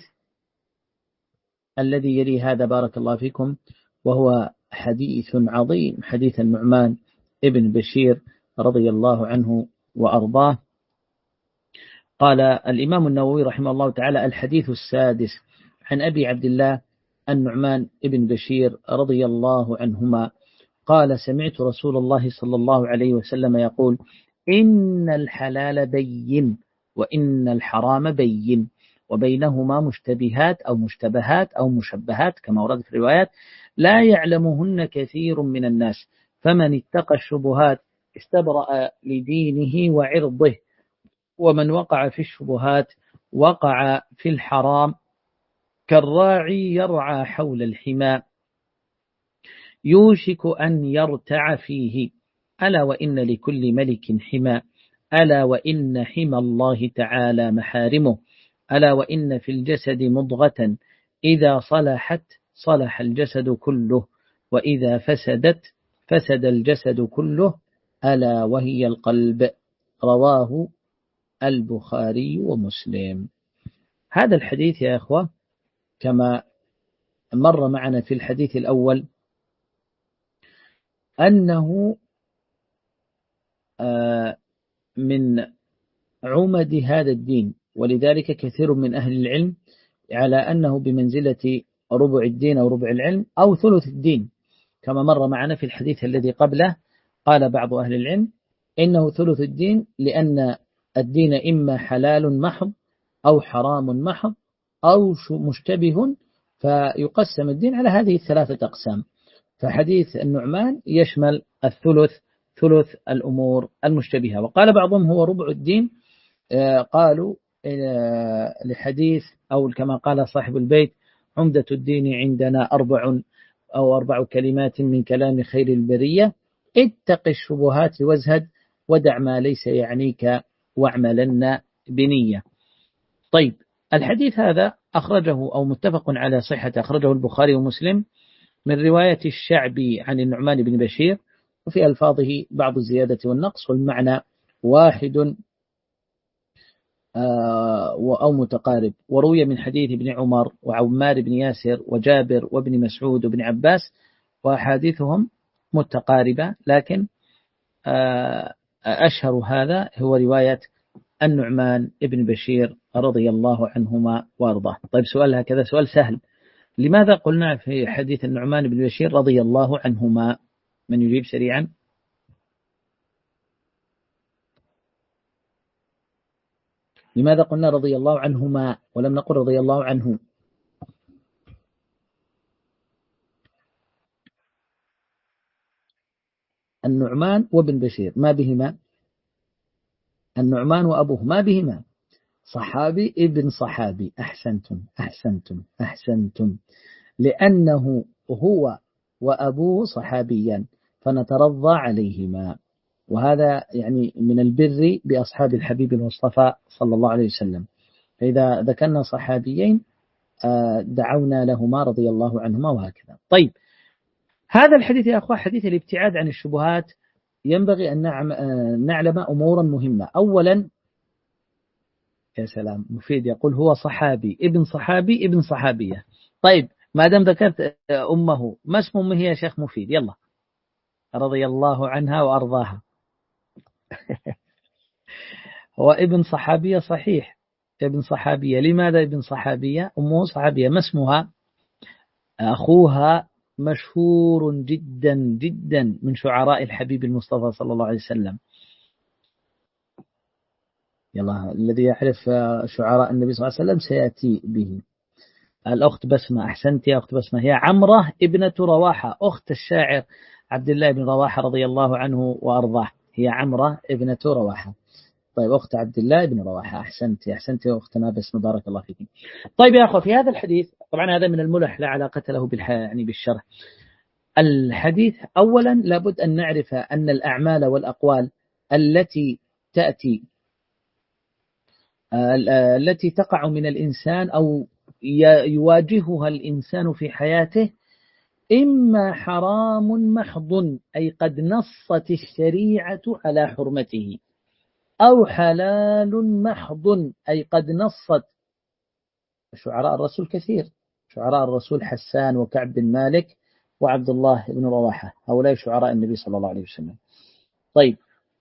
الذي يلي هذا بارك الله فيكم، وهو حديث عظيم، حديث النعمان ابن بشير رضي الله عنه وأرضاه. قال الإمام النووي رحمه الله تعالى: الحديث السادس عن أبي عبد الله النعمان ابن بشير رضي الله عنهما قال: سمعت رسول الله صلى الله عليه وسلم يقول: إن الحلال بين وإن الحرام بين وبينهما مشتبهات أو مشتبهات أو مشبهات كما ورد في الروايات لا يعلمهن كثير من الناس، فمن اتقى الشبهات استبرأ لدينه وعرضه، ومن وقع في الشبهات وقع في الحرام، كالراعي يرعى حول الحمى يوشك أن يرتع فيه، ألا وإن لكل ملك حمى، ألا وإن حمى الله تعالى محارمه، ألا وإن في الجسد مضغة إذا صلحت صلح الجسد كله، وإذا فسدت فسد الجسد كله، ألا وهي القلب. رواه البخاري ومسلم. هذا الحديث يا أخوة كما مر معنا في الحديث الأول أنه من عمد هذا الدين، ولذلك كثير من أهل العلم على أنه بمنزلة ربع الدين أو ربع العلم أو ثلث الدين، كما مر معنا في الحديث الذي قبله. قال بعض أهل العلم إنه ثلث الدين، لأن الدين إما حلال محض أو حرام محض أو مشتبه، فيقسم الدين على هذه الثلاثة أقسام. فحديث النعمان يشمل الثلث، ثلث الأمور المشتبهة. وقال بعضهم هو ربع الدين، قالوا لحديث أو كما قال صاحب البيت: عمدة الدين عندنا أربع أو أربع كلمات من كلام خير البرية: اتق الشبهات وازهد، ودع ما ليس يعنيك، واعملن بنية. طيب، الحديث هذا أخرجه أو متفق على صحة أخرجه البخاري ومسلم من رواية الشعبي عن النعمان بن بشير، وفي ألفاظه بعض الزيادة والنقص، والمعنى واحد أو متقارب. وروي من حديث ابن عمر وعمار بن ياسر وجابر وابن مسعود وابن عباس، وأحاديثهم متقاربة، لكن أشهر هذا هو رواية النعمان ابن بشير رضي الله عنهما وارضاه. طيب، سؤال هكذا، سؤال سهل: لماذا قلنا في حديث النعمان بن بشير رضي الله عنهما؟ من يجيب سريعا؟ لماذا قلنا رضي الله عنهما ولم نقل رضي الله عنه؟ النعمان وابن بشير ما بهما؟ النعمان وأبوه ما بهما؟ صحابي ابن صحابي. أحسنتم أحسنتم أحسنتم، لأنه هو وأبوه صحابيا فنترضى عليهما، وهذا يعني من البر بأصحاب الحبيب المصطفى صلى الله عليه وسلم. فإذا ذكرنا صحابيين دعونا لهما رضي الله عنهما وهكذا. طيب، هذا الحديث يا أخوة حديث الابتعاد عن الشبهات، ينبغي أن نعلم أمورا مهمة. أولا، يا سلام، مفيد يقول هو صحابي ابن صحابي ابن صحابية. طيب، ما دام ذكرت أمه، ما اسم أمه يا شيخ مفيد؟ يلا. رضي الله عنها وأرضاها. هو ابن صحابية صحيح، ابن صحابية. لماذا ابن صحابية؟ أمه صحابية. ما اسمها؟ أخوها مشهور جدا جدا من شعراء الحبيب المصطفى صلى الله عليه وسلم. يلا، الذي يعرف شعراء النبي صلى الله عليه وسلم سيأتي به. الأخت بسمة. أحسنت يا أخت بسمة، هي عمرة ابنة رواحة، أخت الشاعر عبد الله بن رواحة رضي الله عنه وأرضاه. هي عمرة ابنة رواحة. طيب أخت عبد الله بن رواحة، أحسنت أحسنت يا أختنا بسمة، بارك الله فيكم. طيب يا أخوة، في هذا الحديث طبعا هذا من الملح لا علاقة له بالح... يعني بالشرح. الحديث أولا لابد أن نعرف أن الأعمال والأقوال التي تأتي التي تقع من الإنسان أو يواجهها الإنسان في حياته إما حرام محض أي قد نصت الشريعة على حرمته، أو حلال محض أي قد نصت. شعراء الرسول كثير، شعراء الرسول حسان وكعب بن مالك وعبد الله بن رواحة، هؤلاء شعراء النبي صلى الله عليه وسلم. طيب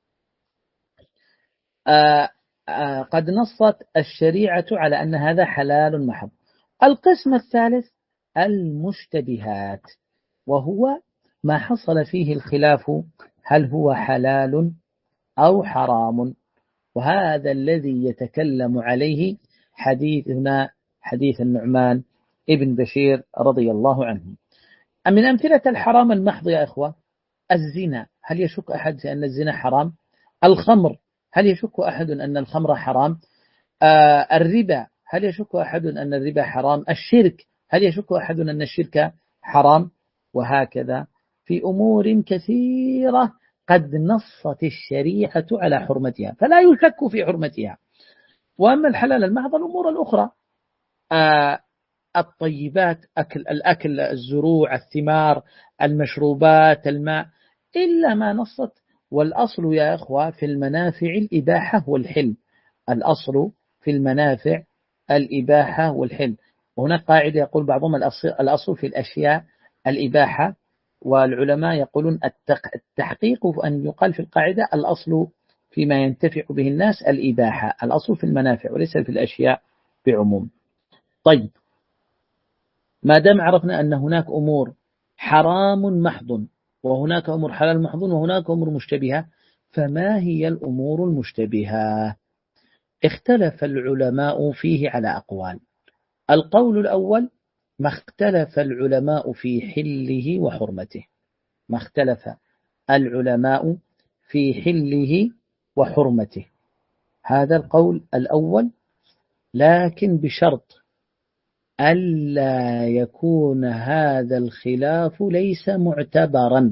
آآ آآ قد نصت الشريعة على أن هذا حلال محض. القسم الثالث المشتبهات، وهو ما حصل فيه الخلاف هل هو حلال أو حرام، وهذا الذي يتكلم عليه حديثنا حديث النعمان ابن بشير رضي الله عنه. من أمثلة الحرام المحض يا إخوة الزنا، هل يشك أحد في أن الزنا حرام؟ الخمر، هل يشك أحد أن الخمر حرام؟ آه الربا، هل يشك أحد أن الربا حرام؟ الشرك، هل يشك أحد أن الشرك حرام؟ وهكذا في أمور كثيرة قد نصت الشريعة على حرمتها فلا يشك في حرمتها. وأما الحلال المحض الأمور الأخرى، آه الطيبات، أكل الأكل، الزروع، الثمار، المشروبات، الماء، إلا ما نصت. والأصل يا أخوة في المنافع الإباحة والحل، الأصل في المنافع الإباحة والحل. وهناك قاعدة يقول بعضهم الأصل في الأشياء الإباحة، والعلماء يقولون التحقيق أن يقال في القاعدة الأصل فيما ينتفع به الناس الإباحة، الأصل في المنافع وليس في الأشياء بعموم. طيب ما دام عرفنا أن هناك أمور حرام محض وهناك أمور حلال محض وهناك أمور مشتبهة، فما هي الأمور المشتبهة؟ اختلف العلماء فيه على أقوال. القول الأول ما اختلف العلماء في حله وحرمته، ما اختلف العلماء في حله وحرمته، هذا القول الأول، لكن بشرط ألا يكون هذا الخلاف ليس معتبرا،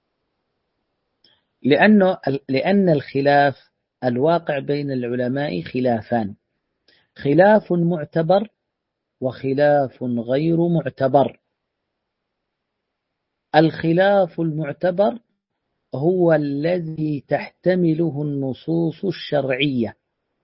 لأنه لأن الخلاف الواقع بين العلماء خلافان، خلاف معتبر وخلاف غير معتبر. الخلاف المعتبر هو الذي تحتمله النصوص الشرعية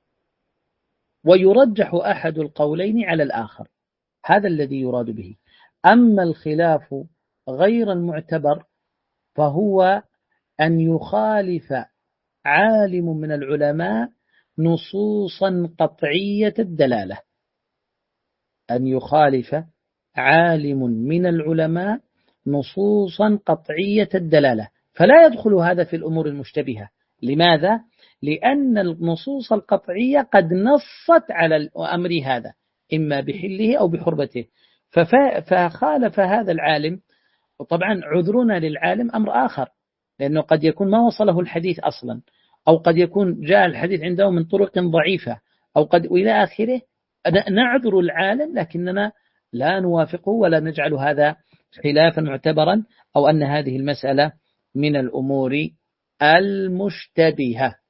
ويرجح أحد القولين على الآخر، هذا الذي يراد به. أما الخلاف غير المعتبر فهو أن يخالف عالم من العلماء نصوصا قطعية الدلالة، أن يخالف عالم من العلماء نصوصا قطعية الدلالة، فلا يدخل هذا في الأمور المشتبهة. لماذا؟ لأن النصوص القطعية قد نصت على الأمر هذا إما بحله أو بحرمته، فخالف هذا العالم. وطبعا عذرنا للعالم أمر آخر، لأنه قد يكون ما وصله الحديث أصلا، أو قد يكون جاء الحديث عنده من طرق ضعيفة، أو قد إلى آخره. نعذر العالم لكننا لا نوافقه ولا نجعل هذا خلافا معتبرا أو أن هذه المسألة من الأمور المشتبهة.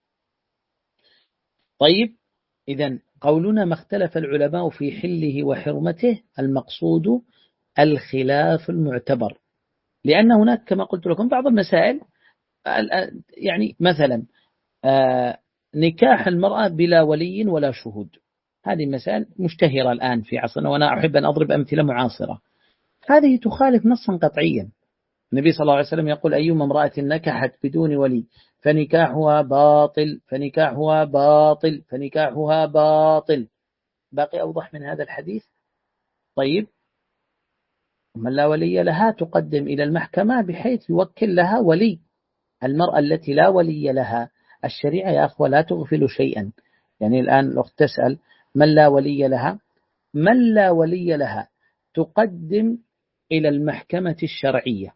طيب إذن قولنا ما اختلف العلماء في حله وحرمته المقصود الخلاف المعتبر، لأن هناك كما قلت لكم بعض المسائل، يعني مثلا نكاح المرأة بلا ولي ولا شهود، هذه مسائل مشتهرة الآن في عصرنا، وأنا أحب أن أضرب أمثلة معاصرة. هذه تخالف نصا قطعيا. النبي صلى الله عليه وسلم يقول أيما امرأة نكحت بدون ولي فنكاحها باطل فنكاحها باطل فنكاحها باطل. باقي أوضح من هذا الحديث؟ طيب من لا ولي لها تقدم إلى المحكمة بحيث يوكل لها ولي. المرأة التي لا ولي لها، الشريعة يا أخوة لا تغفل شيئا. يعني الآن الأخت تسأل من لا ولي لها، من لا ولي لها تقدم إلى المحكمة الشرعية،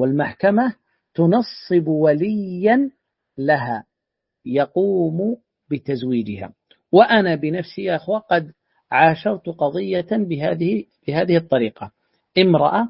والمحكمة تنصب وليا لها يقوم بتزويجها. وأنا بنفسي يا أخوة قد عاشرت قضية بهذه بهذه الطريقة. امرأة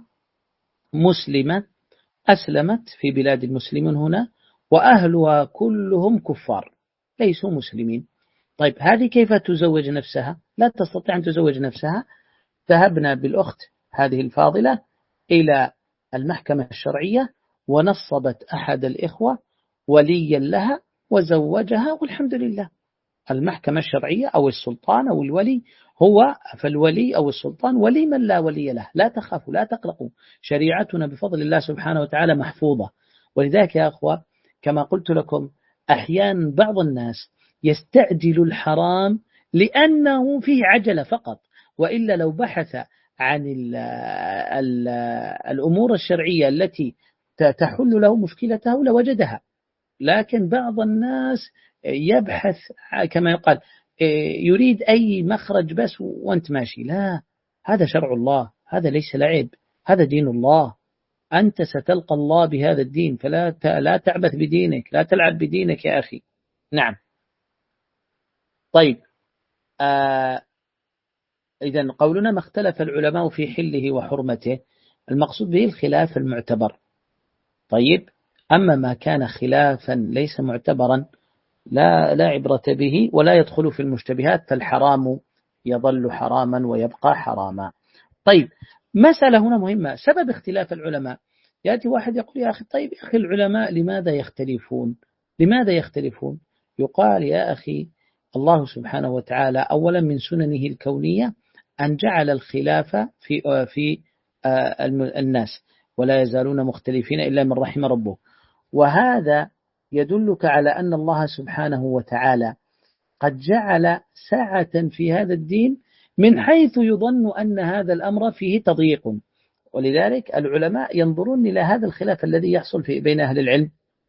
مسلمة أسلمت في بلاد المسلمين هنا، وأهلها كلهم كفار ليسوا مسلمين. طيب هذه كيف تزوج نفسها؟ لا تستطيع أن تزوج نفسها. ذهبنا بالأخت هذه الفاضلة إلى المحكمة الشرعية، ونصبت أحد الإخوة وليا لها وزوجها، والحمد لله. المحكمة الشرعية أو السلطان أو الولي هو، فالولي أو السلطان ولي من لا ولي له. لا تخافوا لا تقلقوا، شريعتنا بفضل الله سبحانه وتعالى محفوظة. ولذلك يا أخوة كما قلت لكم، أحيانا بعض الناس يستعجل الحرام لأنه فيه عجلة فقط، وإلا لو بحث عن ال ال الأمور الشرعية التي تحل له مشكلته لوجدها. لكن بعض الناس يبحث كما يقال يريد أي مخرج بس وأنت ماشي. لا، هذا شرع الله، هذا ليس لعب، هذا دين الله. أنت ستلقى الله بهذا الدين، فلا لا تعبث بدينك، لا تلعب بدينك يا أخي. نعم. طيب آه إذن قولنا ما اختلف العلماء في حله وحرمته، المقصود به الخلاف المعتبر. طيب أما ما كان خلافا ليس معتبرا لا لا عبرة به ولا يدخل في المشتبهات، فالحرام يظل حراما ويبقى حراما. طيب مسألة هنا مهمة، سبب اختلاف العلماء. يأتي واحد يقول يا أخي طيب يا أخي العلماء لماذا يختلفون؟ لماذا يختلفون؟ يقال يا أخي الله سبحانه وتعالى أولا من سننه الكونية أن جعل الخلاف في في الناس، ولا يزالون مختلفين إلا من رحم ربه. وهذا يدلك على أن الله سبحانه وتعالى قد جعل سعة في هذا الدين من حيث يظن أن هذا الأمر فيه تضييق. ولذلك العلماء ينظرون إلى هذا الخلاف الذي يحصل في بين أهل العلم،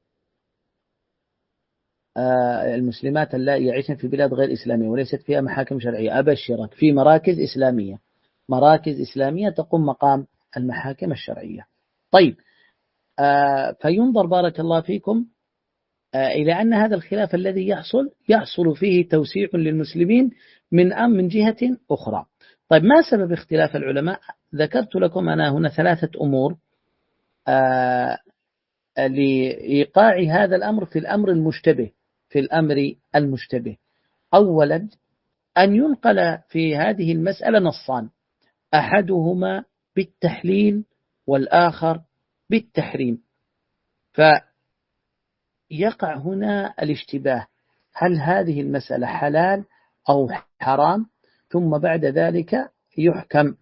المسلمات اللائي يعيشن في بلاد غير إسلامية وليست فيها محاكم شرعية، أبشرك في مراكز إسلامية، مراكز إسلامية تقوم مقام المحاكم الشرعية. طيب فينظر بارك الله فيكم إلى أن هذا الخلاف الذي يحصل يحصل فيه توسيع للمسلمين من أم من جهة أخرى. طيب ما سبب اختلاف العلماء؟ ذكرت لكم أنا هنا ثلاثة أمور آه لإيقاع هذا الأمر في الأمر المشتبه في الأمر المشتبه. أولا أن ينقل في هذه المسألة نصان، أحدهما بالتحليل والآخر بالتحريم، فيقع هنا الاشتباه، هل هذه المسألة حلال أو حرام؟ ثم بعد ذلك يحكم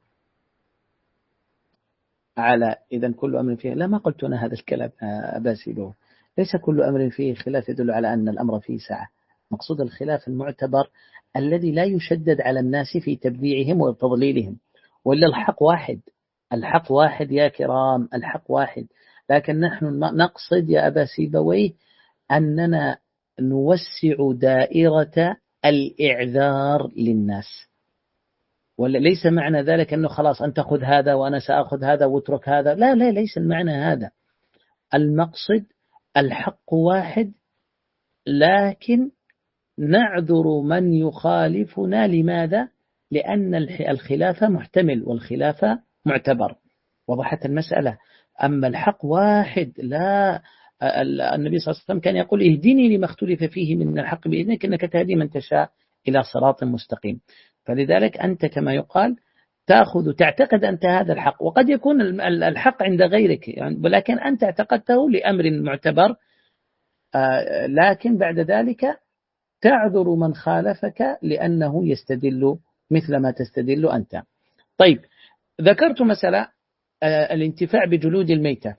على إذن كل أمر فيه. لا ما قلت أنا هذا الكلام أبا سيلو، ليس كل أمر فيه خلاف يدل على أن الأمر فيه سعة. مقصود الخلاف المعتبر الذي لا يشدد على الناس في تبديعهم وتضليلهم، وإلا الحق واحد، الحق واحد يا كرام، الحق واحد. لكن نحن نقصد يا أبا سيبويه أننا نوسع دائرة الإعذار للناس، وليس معنى ذلك أنه خلاص أنت خذ هذا وأنا سأخذ هذا واترك هذا. لا لا ليس المعنى هذا. المقصد الحق واحد، لكن نعذر من يخالفنا. لماذا؟ لأن الخلاف محتمل والخلاف معتبر. وضحت المسألة. أما الحق واحد لا، النبي صلى الله عليه وسلم كان يقول اهدني لما اختلف فيه من الحق بإذنك إنك تهدي من تشاء إلى صراط مستقيم. فلذلك أنت كما يقال تأخذ تعتقد أنت هذا الحق، وقد يكون الحق عند غيرك يعني، ولكن أنت اعتقدته لأمر معتبر، لكن بعد ذلك تعذر من خالفك لأنه يستدل مثل ما تستدل أنت. طيب ذكرت مسألة الانتفاع بجلود الميتة.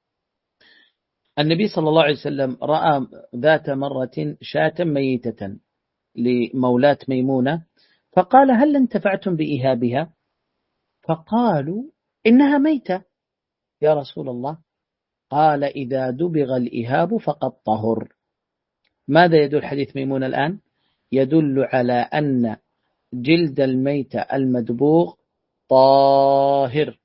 النبي صلى الله عليه وسلم رأى ذات مرة شاة ميتة لمولاة ميمونة، فقال هل انتفعتم بإهابها؟ فقالوا إنها ميتة يا رسول الله. قال إذا دبغ الإهاب فقد طهر. ماذا يدل حديث ميمونة الآن؟ يدل على أن جلد الميتة المدبوغ طاهر.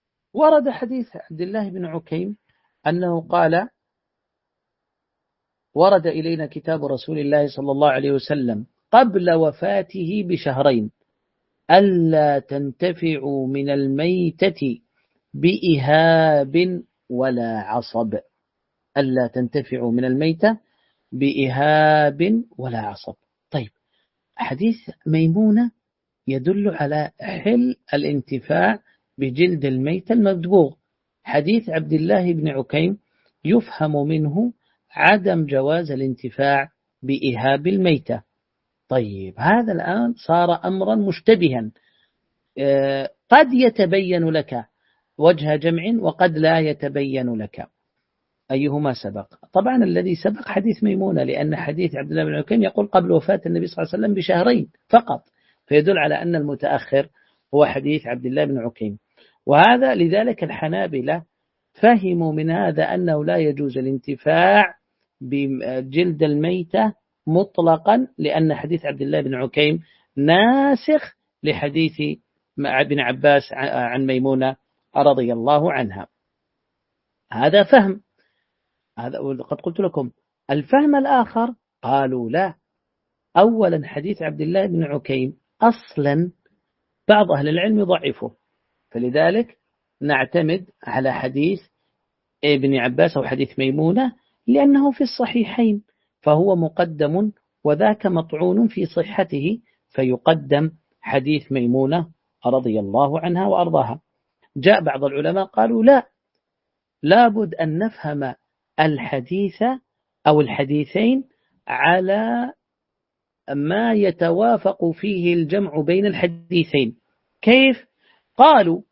ورد حديث عبد الله بن عكيم أنه قال ورد إلينا كتاب رسول الله صلى الله عليه وسلم قبل وفاته بشهرين ألا تنتفعوا من الميتة بإهاب ولا عصب. ألا تنتفعوا من الميتة بإهاب ولا عصب. طيب، حديث ميمونة يدل على حل الانتفاع بجلد الميت المدبوغ. حديث عبد الله بن عكيم يفهم منه عدم جواز الانتفاع بإهاب الميتة. طيب، هذا الآن صار أمرا مشتبها، قد يتبين لك وجه جمع وقد لا يتبين لك أيهما سبق. طبعا الذي سبق حديث ميمونة، لأن حديث عبد الله بن عكيم يقول قبل وفاة النبي صلى الله عليه وسلم بشهرين فقط، فيدل على أن المتأخر هو حديث عبد الله بن عكيم. وهذا لذلك الحنابلة فهموا من هذا أنه لا يجوز الانتفاع بجلد الميتة مطلقا، لأن حديث عبد الله بن عكيم ناسخ لحديث ابن عباس عن ميمونة رضي الله عنها. هذا فهم. هذا قد قلت لكم. الفهم الآخر قالوا لا، أولا حديث عبد الله بن عكيم أصلا بعض أهل العلم يضعفه، فلذلك نعتمد على حديث ابن عباس أو حديث ميمونة لأنه في الصحيحين، فهو مقدم وذاك مطعون في صحته، فيقدم حديث ميمونة رضي الله عنها وأرضاها. جاء بعض العلماء قالوا لا، لابد أن نفهم الحديث أو الحديثين على ما يتوافق فيه الجمع بين الحديثين. كيف؟ قالوا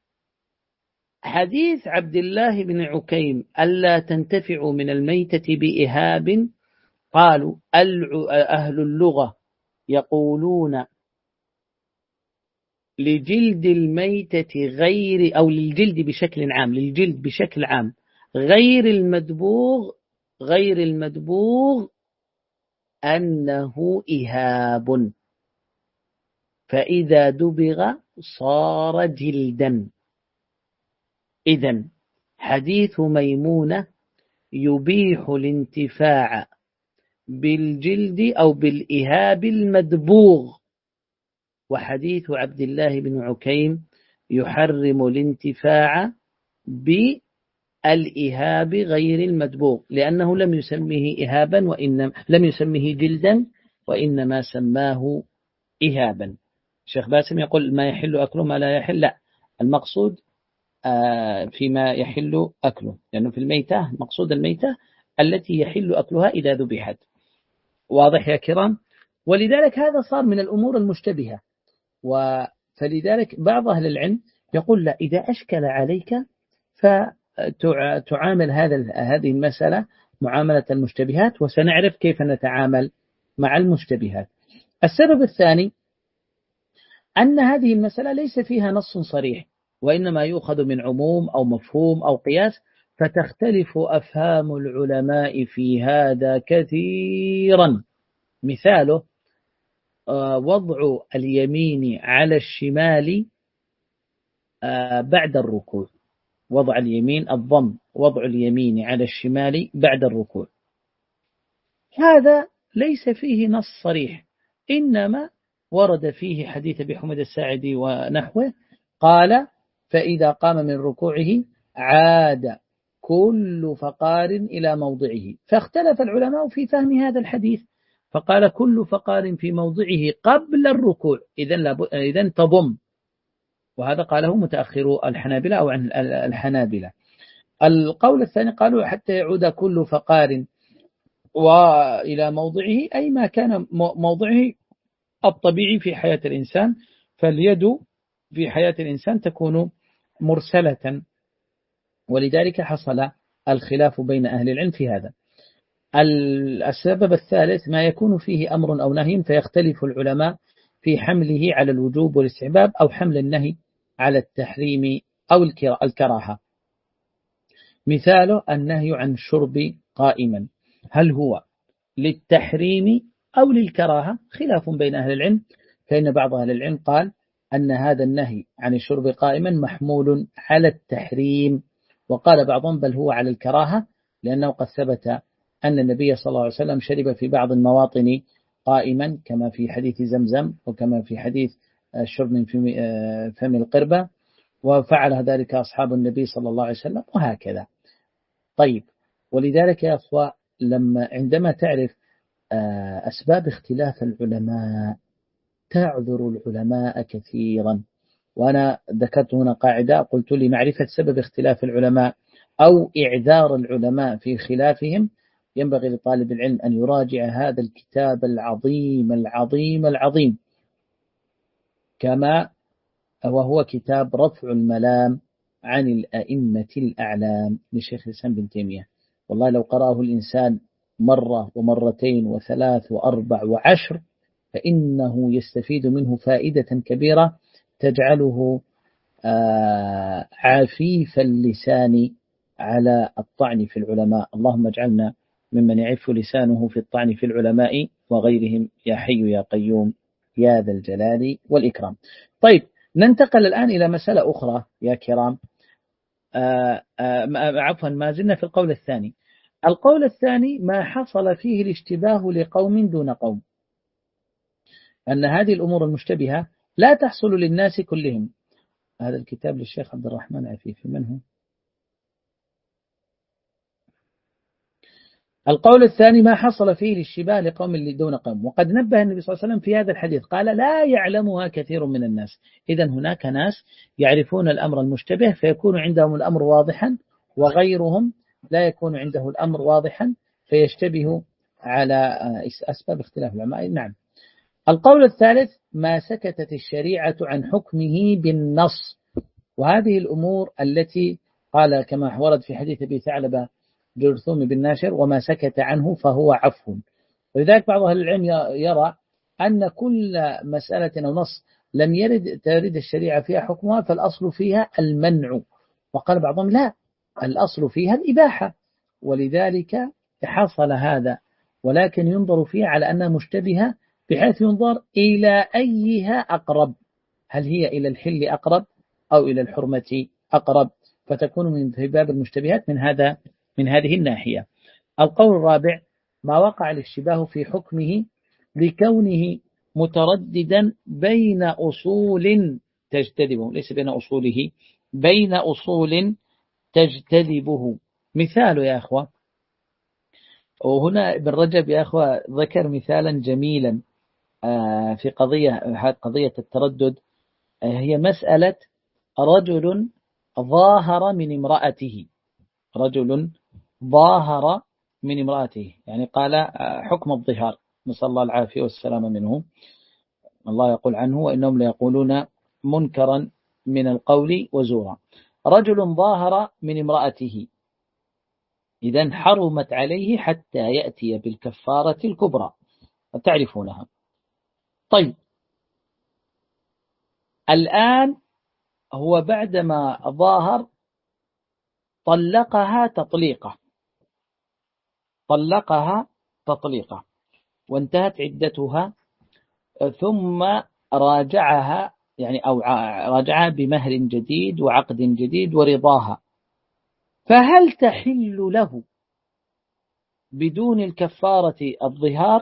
حديث عبد الله بن عكيم ألا تنتفعوا من الميتة بإهاب، قالوا أهل اللغة يقولون لجلد الميتة غير، أو للجلد بشكل عام، للجلد بشكل عام غير المدبوغ، غير المدبوغ أنه إهاب، فإذا دبغ صار جلدا. إذن حديث ميمونة يبيح الانتفاع بالجلد أو بالإهاب المدبوغ، وحديث عبد الله بن عكيم يحرم الانتفاع بالإهاب غير المدبوغ، لأنه لم يسميه إهابا وإنما لم يسميه جلدا وإنما سماه إهابا. الشيخ باسم يقول ما يحل أكله ما لا يحل، لا، المقصود فيما يحل أكله، لأنه في الميتة مقصود الميتة التي يحل أكلها إذا ذبحت. واضح يا كرام؟ ولذلك هذا صار من الأمور المشتبهة، فلذلك بعض أهل العلم يقول لا، إذا أشكل عليك فتعامل هذا هذه المسألة معاملة المشتبهات، وسنعرف كيف نتعامل مع المشتبهات. السبب الثاني أن هذه المسألة ليس فيها نص صريح، وإنما يؤخذ من عموم أو مفهوم أو قياس، فتختلف أفهام العلماء في هذا كثيرا. مثاله وضع اليمين على الشمال بعد الركوع، وضع اليمين الضم، وضع اليمين على الشمال بعد الركوع، هذا ليس فيه نص صريح، إنما ورد فيه حديث أبي حميد الساعدي ونحوه قال فإذا قام من ركوعه عاد كل فقار إلى موضعه. فاختلف العلماء في فهم هذا الحديث، فقال كل فقار في موضعه قبل الركوع، إذن تضم، وهذا قاله متأخر الحنابلة أو عن الحنابلة. القول الثاني قالوا حتى يعود كل فقار وإلى موضعه، أي ما كان موضعه الطبيعي في حياة الإنسان، فاليد في حياة الإنسان تكون مرسلة، ولذلك حصل الخلاف بين أهل العلم في هذا. السبب الثالث ما يكون فيه أمر أو نهي، فيختلف العلماء في حمله على الوجوب والاستحباب، أو حمل النهي على التحريم أو الكراهة. مثاله النهي عن الشرب قائما، هل هو للتحريم أو للكراهة؟ خلاف بين أهل العلم، فإن بعض أهل العلم قال أن هذا النهي عن الشرب قائما محمول على التحريم، وقال بعضهم بل هو على الكراهة، لأنه قد ثبت أن النبي صلى الله عليه وسلم شرب في بعض المواطن قائما كما في حديث زمزم وكما في حديث الشرب من فم القربة، وفعل ذلك أصحاب النبي صلى الله عليه وسلم وهكذا. طيب، ولذلك يا أخوة لما عندما تعرف أسباب اختلاف العلماء تعذر العلماء كثيرا. وأنا ذكرت هنا قاعدة، قلت لمعرفة سبب اختلاف العلماء أو إعذار العلماء في خلافهم ينبغي لطالب العلم أن يراجع هذا الكتاب العظيم العظيم العظيم، كما وهو كتاب رفع الملام عن الأئمة الأعلام لشيخ الإسلام بن تيمية. والله لو قرأه الإنسان مرة ومرتين وثلاث وأربع وعشر فإنه يستفيد منه فائدة كبيرة تجعله عفيف اللسان على الطعن في العلماء. اللهم اجعلنا ممن يعف لسانه في الطعن في العلماء وغيرهم يا حي يا قيوم يا ذا الجلال والإكرام. طيب، ننتقل الآن إلى مسألة أخرى يا كرام. عفوا، ما زلنا في القول الثاني. القول الثاني ما حصل فيه الاشتباه لقوم دون قوم، أن هذه الأمور المشتبهة لا تحصل للناس كلهم. هذا الكتاب للشيخ عبد الرحمن عفيفي، من هو؟ القول الثاني ما حصل فيه الاشتباه لقوم دون قوم، وقد نبه النبي صلى الله عليه وسلم في هذا الحديث قال لا يعلمها كثير من الناس. إذن هناك ناس يعرفون الأمر المشتبه فيكون عندهم الأمر واضحا، وغيرهم لا يكون عنده الأمر واضحا فيشتبه على أسباب اختلاف العلماء. نعم. القول الثالث ما سكتت الشريعة عن حكمه بالنص، وهذه الأمور التي قال كما ورد في حديث أبي ثعلبة جرثوم بن ناشر وما سكت عنه فهو عفو. ولذلك بعض أهل العلم يرى أن كل مسألة أو نص لم يرد ترد الشريعة فيها حكمها فالأصل فيها المنع، وقال بعضهم لا، الأصل فيها الإباحة. ولذلك حصل هذا، ولكن ينظر فيها على أنها مشتبهة بحيث ينظر إلى أيها أقرب، هل هي إلى الحل أقرب أو إلى الحرمة أقرب، فتكون من في باب المشتبهات من هذا من هذه الناحية. القول الرابع ما وقع الاشتباه في حكمه لكونه مترددا بين أصول تجتذبه، ليس بين أصوله، بين أصول تجتذبه. مثال يا أخوة، وهنا ابن رجب يا أخوة ذكر مثالا جميلا في قضية قضية التردد، هي مسألة رجل ظاهر من امرأته، رجل ظاهر من امرأته، يعني قال حكم الظهار، نسأل الله العافية والسلام منه. الله يقول عنه وإنهم ليقولون منكرا من القول وزورا. رجل ظاهر من امرأته، إذن حرمت عليه حتى يأتي بالكفارة الكبرى، تعرفونها. طيب، الآن هو بعدما ظاهر طلقها تطليقة طلقها تطليقة وانتهت عدتها، ثم راجعها، يعني أو راجعها بمهر جديد وعقد جديد ورضاها، فهل تحل له بدون الكفارة الظهار،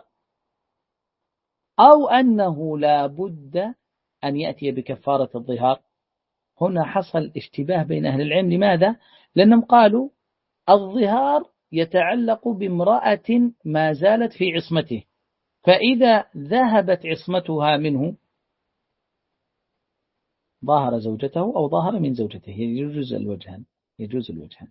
أو أنه لا بد أن يأتي بكفارة الظهار؟ هنا حصل اشتباه بين أهل العلم. لماذا؟ لأنهم قالوا الظهار يتعلق بامرأة ما زالت في عصمته، فإذا ذهبت عصمتها منه ظاهر زوجته أو ظاهر من زوجته، يجوز الوجهان يجوز الوجهان.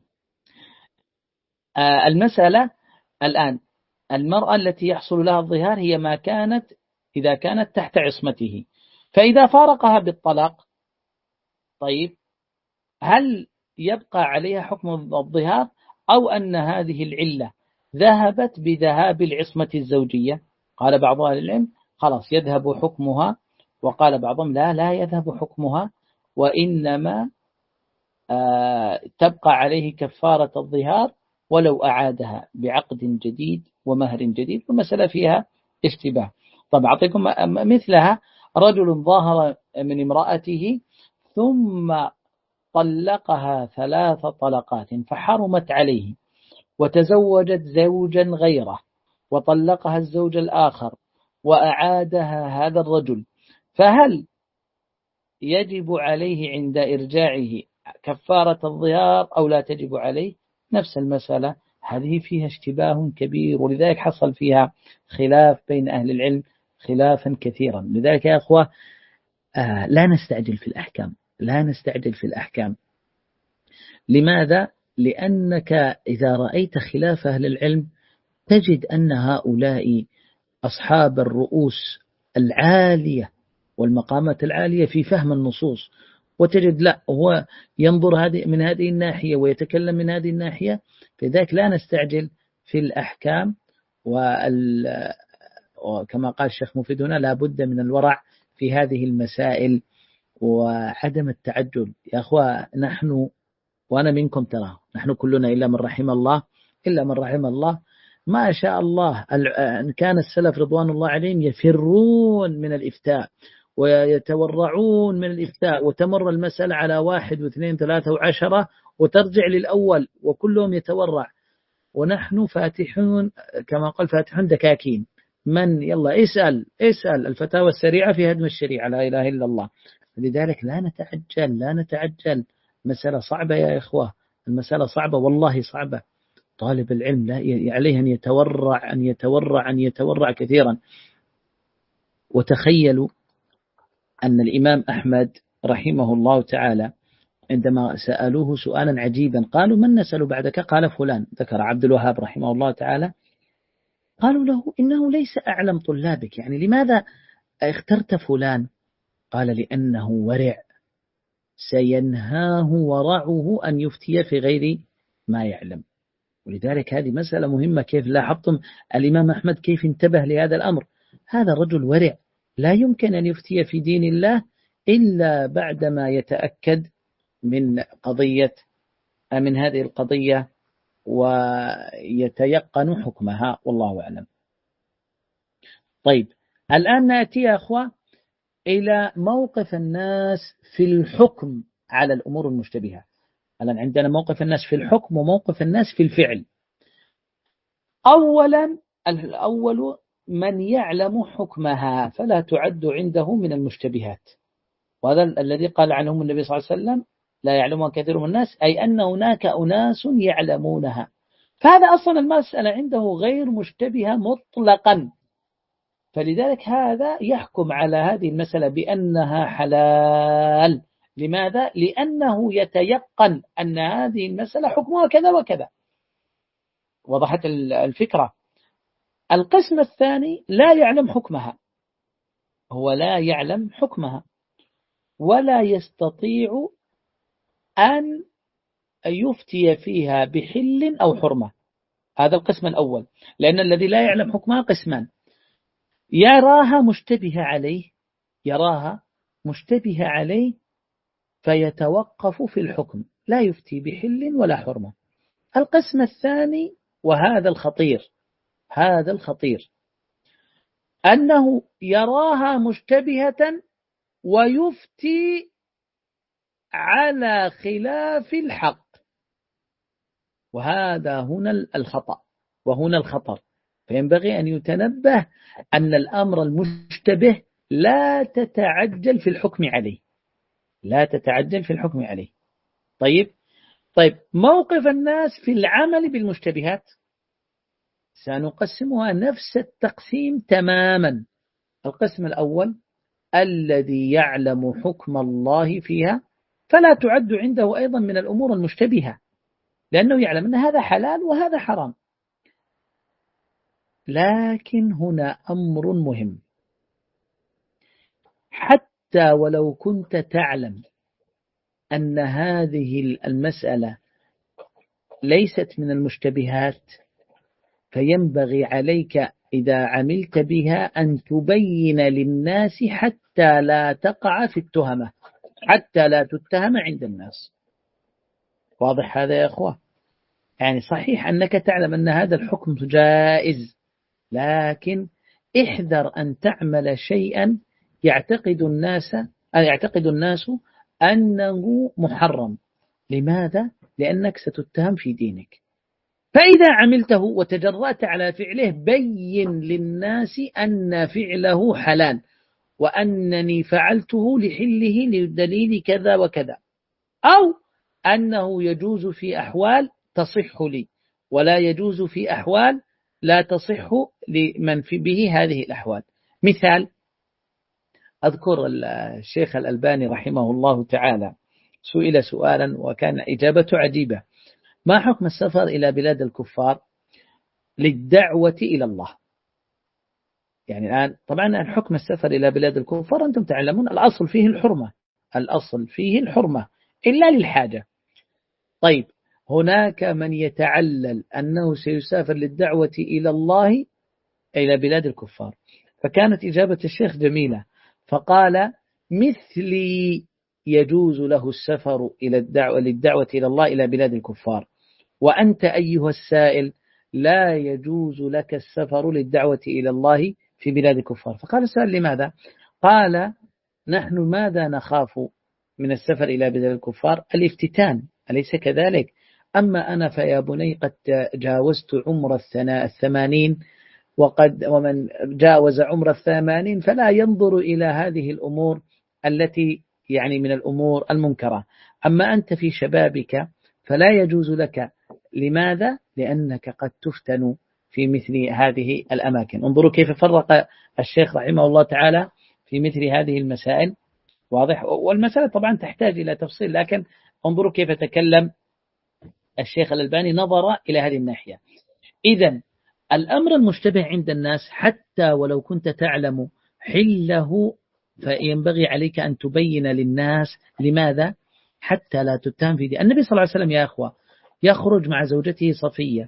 آه المسألة الآن المرأة التي يحصل لها الظهار هي ما كانت إذا كانت تحت عصمته، فإذا فارقها بالطلاق، طيب هل يبقى عليها حكم الظهار، أو أن هذه العلة ذهبت بذهاب العصمة الزوجية؟ قال بعض أهل العلم خلاص يذهب حكمها، وقال بعضهم لا لا يذهب حكمها، وإنما آه تبقى عليه كفارة الظهار ولو أعادها بعقد جديد ومهر جديد، والمسألة فيها اشتباه. طب أعطيكم مثلها، رجل ظاهر من امرأته ثم طلقها ثلاث طلقات فحرمت عليه، وتزوجت زوجا غيره وطلقها الزوج الآخر وأعادها هذا الرجل، فهل يجب عليه عند إرجاعه كفارة الظهار أو لا تجب عليه؟ نفس المسألة هذه فيها اشتباه كبير، ولذلك حصل فيها خلاف بين أهل العلم خلافا كثيرا. لذلك يا أخوة آه لا نستعجل في الأحكام، لا نستعجل في الأحكام. لماذا؟ لأنك إذا رأيت خلاف أهل العلم تجد أن هؤلاء أصحاب الرؤوس العالية والمقامات العالية في فهم النصوص، وتجد لا هو ينظر هذه من هذه الناحية ويتكلم من هذه الناحية، فذلك لا نستعجل في الأحكام. وكما قال الشيخ مفيد هنا لا بد من الورع في هذه المسائل وعدم التعجل. يا أخوة نحن وأنا منكم ترى نحن كلنا إلا من رحم الله إلا من رحم الله ما شاء الله كان السلف رضوان الله عليهم يفرون من الإفتاء ويتورعون من الإفتاء، وتمر المسألة على واحد واثنين ثلاثة وعشرة وترجع للأول وكلهم يتورع، ونحن فاتحون كما قال فاتحون دكاكين، من يلا اسأل اسأل الفتاوى السريعة في هدم الشريعة لا إله إلا الله. لذلك لا نتعجل لا نتعجل، مسألة صعبة يا إخوة، المسألة صعبة والله صعبة. طالب العلم لا عليه أن يتورع أن يتورع أن يتورع كثيرا. وتخيلوا أن الإمام أحمد رحمه الله تعالى عندما سألوه سؤالا عجيبا قالوا من نسأل بعدك؟ قال فلان، ذكر عبد الوهاب رحمه الله تعالى. قالوا له إنه ليس أعلم طلابك، يعني لماذا اخترت فلان؟ قال لأنه ورع سينهاه ورعه أن يفتي في غير ما يعلم. ولذلك هذه مسألة مهمة. كيف لاحظتم الإمام أحمد كيف انتبه لهذا الأمر؟ هذا الرجل ورع لا يمكن أن يفتي في دين الله إلا بعدما يتأكد من قضية من هذه القضية ويتيقن حكمها والله أعلم. طيب الآن نأتي يا أخوة إلى موقف الناس في الحكم على الأمور المشتبهة. الآن عندنا موقف الناس في الحكم وموقف الناس في الفعل. أولا الأول من يعلم حكمها فلا تعد عنده من المشتبهات، وهذا الذي قال عنهم النبي صلى الله عليه وسلم لا يعلمها كثير من الناس، أي أن هناك أناس يعلمونها، فهذا أصلا المسألة عنده غير مشتبهة مطلقا. فلذلك هذا يحكم على هذه المسألة بأنها حلال. لماذا؟ لأنه يتيقن أن هذه المسألة حكمها كذا وكذا. وضحت الفكرة. القسم الثاني لا يعلم حكمها، هو لا يعلم حكمها ولا يستطيع أن يفتي فيها بحل أو حرمة. هذا القسم الأول. لأن الذي لا يعلم حكمها قسمان: يراها مشتبه عليه يراها مشتبه عليه فيتوقف في الحكم لا يفتي بحل ولا حرمة. القسم الثاني وهذا الخطير هذا الخطير أنه يراها مشتبهة ويفتي على خلاف الحق، وهذا هنا الخطأ وهنا الخطر. فينبغي أن يتنبه أن الأمر المشتبه لا تتعجل في الحكم عليه لا تتعجل في الحكم عليه. طيب طيب موقف الناس في العمل بالمشتبهات سنقسمها نفس التقسيم تماما. القسم الأول الذي يعلم حكم الله فيها فلا تعد عنده أيضا من الأمور المشتبهة، لأنه يعلم أن هذا حلال وهذا حرام. لكن هنا أمر مهم، حتى ولو كنت تعلم أن هذه المسألة ليست من المشتبهات، فينبغي عليك إذا عملت بها أن تبين للناس حتى لا تقع في التهمة، حتى لا تتهم عند الناس. واضح هذا يا أخوة؟ يعني صحيح أنك تعلم أن هذا الحكم جائز، لكن احذر أن تعمل شيئا يعتقد الناس أن يعتقد الناس أنه محرم. لماذا؟ لأنك ستتهم في دينك. فإذا عملته وتجرأت على فعله بين للناس أن فعله حلال وأنني فعلته لحله لدليل كذا وكذا، أو أنه يجوز في أحوال تصح لي ولا يجوز في أحوال لا تصح لمن في به هذه الأحوال. مثال، أذكر الشيخ الألباني رحمه الله تعالى سئل سؤالا وكان إجابته عجيبة: ما حكم السفر إلى بلاد الكفار للدعوة إلى الله؟ يعني الآن طبعا حكم السفر إلى بلاد الكفار أنتم تعلمون الأصل فيه الحرمة، الأصل فيه الحرمة إلا للحاجة. طيب، هناك من يتعلل أنه سيسافر للدعوة إلى الله إلى بلاد الكفار، فكانت إجابة الشيخ جميلة، فقال: مثلي يجوز له السفر إلى الدعوة للدعوة إلى الله إلى بلاد الكفار، وأنت أيها السائل لا يجوز لك السفر للدعوة إلى الله في بلاد الكفار. فقال السائل: لماذا؟ قال: نحن ماذا نخاف من السفر إلى بلاد الكفار؟ الافتتان، أليس كذلك؟ أما أنا فيا بني قد جاوزت عمر الثمانين، وقد ومن جاوز عمر الثمانين فلا ينظر إلى هذه الأمور التي يعني من الأمور المنكرة. أما أنت في شبابك فلا يجوز لك. لماذا؟ لأنك قد تفتن في مثل هذه الأماكن. انظروا كيف فرق الشيخ رحمه الله تعالى في مثل هذه المسائل. واضح؟ والمسألة طبعا تحتاج إلى تفصيل، لكن انظروا كيف تكلم الشيخ الألباني نظر إلى هذه الناحية. إذن الأمر المشتبه عند الناس حتى ولو كنت تعلم حله فينبغي عليك أن تبين للناس. لماذا؟ حتى لا تتهم في دي. النبي صلى الله عليه وسلم يا أخوة يخرج مع زوجته صفية،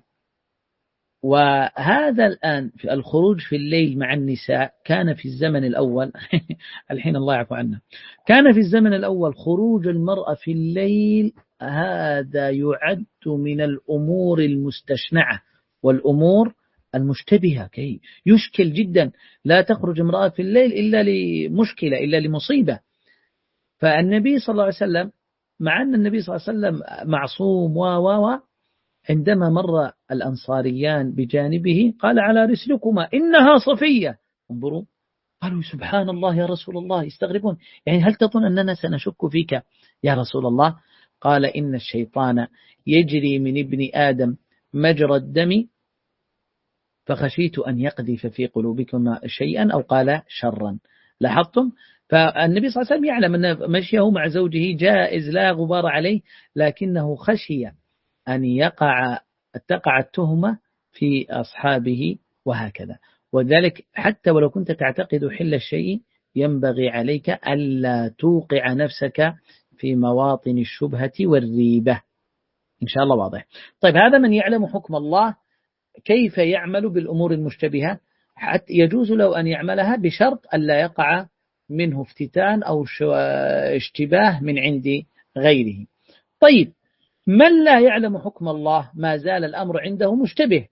وهذا الآن في الخروج في الليل مع النساء كان في الزمن الأول الحين الله يعفو عنا، كان في الزمن الأول خروج المرأة في الليل هذا يعد من الأمور المستشنعة والأمور المشتبهة، كي يشكل جدا. لا تخرج امرأة في الليل إلا لمشكلة، إلا لمصيبة. فالنبي صلى الله عليه وسلم مع أن النبي صلى الله عليه وسلم معصوم و و عندما مر الأنصاريان بجانبه قال: على رسلكما إنها صفية. انظروا، قالوا: سبحان الله يا رسول الله، يستغربون، يعني هل تظن أننا سنشك فيك يا رسول الله؟ قال: إن الشيطان يجري من ابن آدم مجرى الدم فخشيت أن يقذف في قلوبكما شيئا أو قال شرا. لاحظتم؟ فالنبي صلى الله عليه وسلم يعلم أن مشيه مع زوجه جائز لا غبار عليه، لكنه خشي أن يقع تقع التهمة في أصحابه وهكذا. وذلك حتى ولو كنت تعتقد حل الشيء ينبغي عليك ألا توقع نفسك في مواطن الشبهة والريبة. إن شاء الله واضح. طيب، هذا من يعلم حكم الله كيف يعمل بالأمور المشتبهة، حتى يجوز له أن يعملها بشرط ألا يقع منه افتتان أو اشتباه من عند غيره. طيب، من لا يعلم حكم الله ما زال الأمر عنده مشتبه.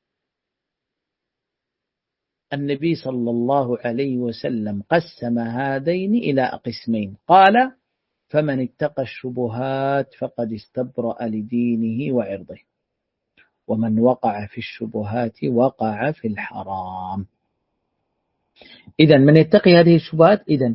النبي صلى الله عليه وسلم قسم هذين إلى قسمين، قال: فمن اتقى الشبهات فقد استبرأ لدينه وعرضه، ومن وقع في الشبهات وقع في الحرام. إذن من يتقي هذه الشبهات، إذن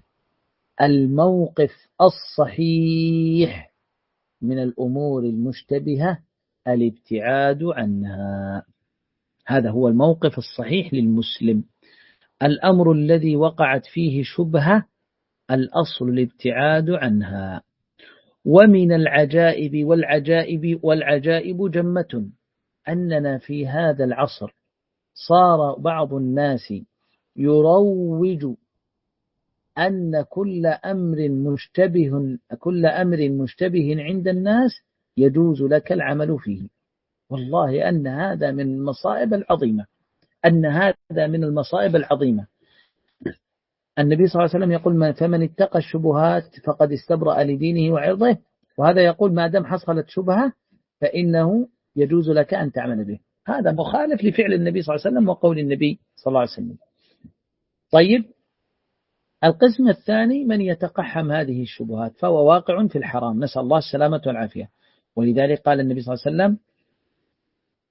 الموقف الصحيح من الأمور المشتبهة الابتعاد عنها. هذا هو الموقف الصحيح للمسلم. الأمر الذي وقعت فيه شبهة الأصل الابتعاد عنها. ومن العجائب والعجائب والعجائب جمة أننا في هذا العصر صار بعض الناس يروج أن كل أمر مشتبه كل أمر مشتبه عند الناس يجوز لك العمل فيه. والله أن هذا من المصائب العظيمة، أن هذا من المصائب العظيمة. النبي صلى الله عليه وسلم يقول: فمن اتقى الشبهات فقد استبرأ لدينه وعرضه، وهذا يقول ما دام حصلت شبهة فإنه يجوز لك أن تعمل به. هذا مخالف لفعل النبي صلى الله عليه وسلم وقول النبي صلى الله عليه وسلم. طيب، القسم الثاني من يتقحم هذه الشبهات فهو واقع في الحرام، نسأل الله السلامة والعافية. ولذلك قال النبي صلى الله عليه وسلم: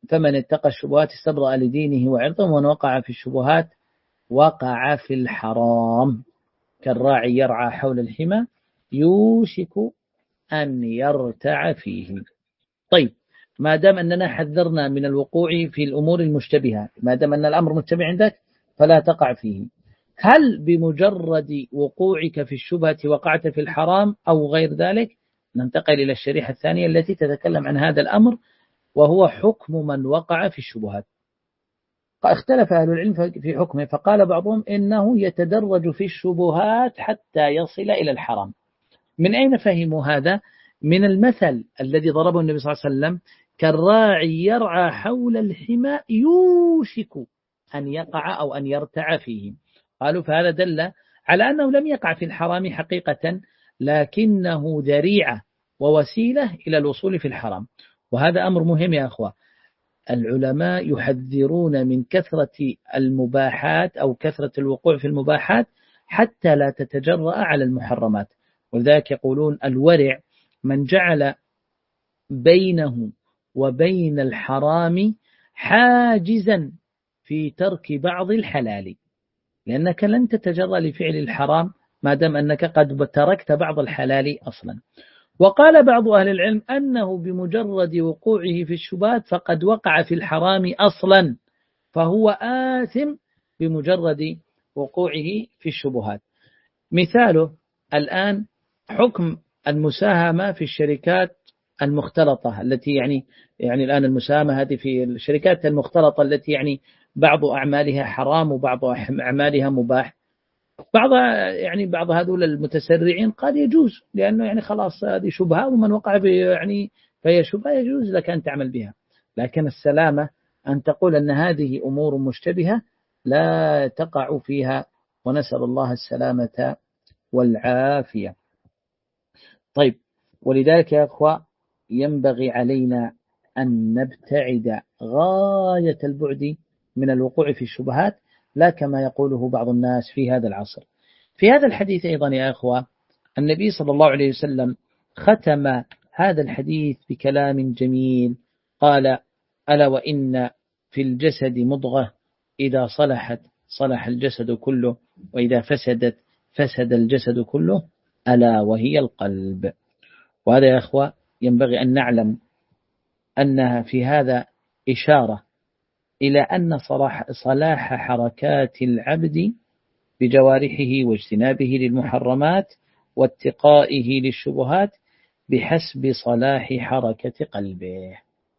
فمن اتقى الشبهات استبرأ لدينه وعرضه، ومن وقع في الشبهات وقع في الحرام، كالراعي يرعى حول الحمى يوشك أن يرتع فيه. طيب، ما دام أننا حذرنا من الوقوع في الأمور المشتبهة، ما دام أن الأمر مشتبه عندك فلا تقع فيه، هل بمجرد وقوعك في الشبهة وقعت في الحرام أو غير ذلك؟ ننتقل إلى الشريحة الثانية التي تتكلم عن هذا الأمر، وهو حكم من وقع في الشبهات. اختلف أهل العلم في حكمه، فقال بعضهم إنه يتدرج في الشبهات حتى يصل إلى الحرام. من أين فهموا هذا؟ من المثل الذي ضربه النبي صلى الله عليه وسلم: كالراعي يرعى حول الحمى يوشك أن يقع أو أن يرتع فيه. قالوا فهذا دل على أنه لم يقع في الحرام حقيقة، لكنه ذريعة ووسيلة إلى الوصول في الحرام. وهذا أمر مهم يا أخوة. العلماء يحذرون من كثرة المباحات أو كثرة الوقوع في المباحات حتى لا تتجرأ على المحرمات. ولذلك يقولون الورع من جعل بينه وبين الحرام حاجزا في ترك بعض الحلال، لأنك لن تتجرأ لفعل الحرام ما دام أنك قد تركت بعض الحلال أصلا. وقال بعض أهل العلم أنه بمجرد وقوعه في الشبهات فقد وقع في الحرام أصلا، فهو آثم بمجرد وقوعه في الشبهات. مثاله الآن حكم المساهمة في الشركات المختلطة التي يعني يعني الآن المساهمة هذه في الشركات المختلطة التي يعني بعض أعمالها حرام وبعض أعمالها مباح. بعض يعني بعض هذول المتسرعين قد يجوز، لأنه يعني خلاص هذه شبهة، ومن وقع في يعني فهي شبهة يجوز لك أن تعمل بها. لكن السلامة أن تقول أن هذه أمور مشتبهة لا تقع فيها، ونسأل الله السلامة والعافية. طيب، ولذلك يا أخوة ينبغي علينا أن نبتعد غاية البعد من الوقوع في الشبهات، لا كما يقوله بعض الناس في هذا العصر. في هذا الحديث أيضا يا أخوة النبي صلى الله عليه وسلم ختم هذا الحديث بكلام جميل، قال: ألا وإن في الجسد مضغة إذا صلحت صلح الجسد كله، وإذا فسدت فسد الجسد كله، ألا وهي القلب. وهذا يا أخوة ينبغي أن نعلم أنها في هذا إشارة إلى أن صلاح, صلاح حركات العبد بجوارحه واجتنابه للمحرمات واتقائه للشبهات بحسب صلاح حركة قلبه.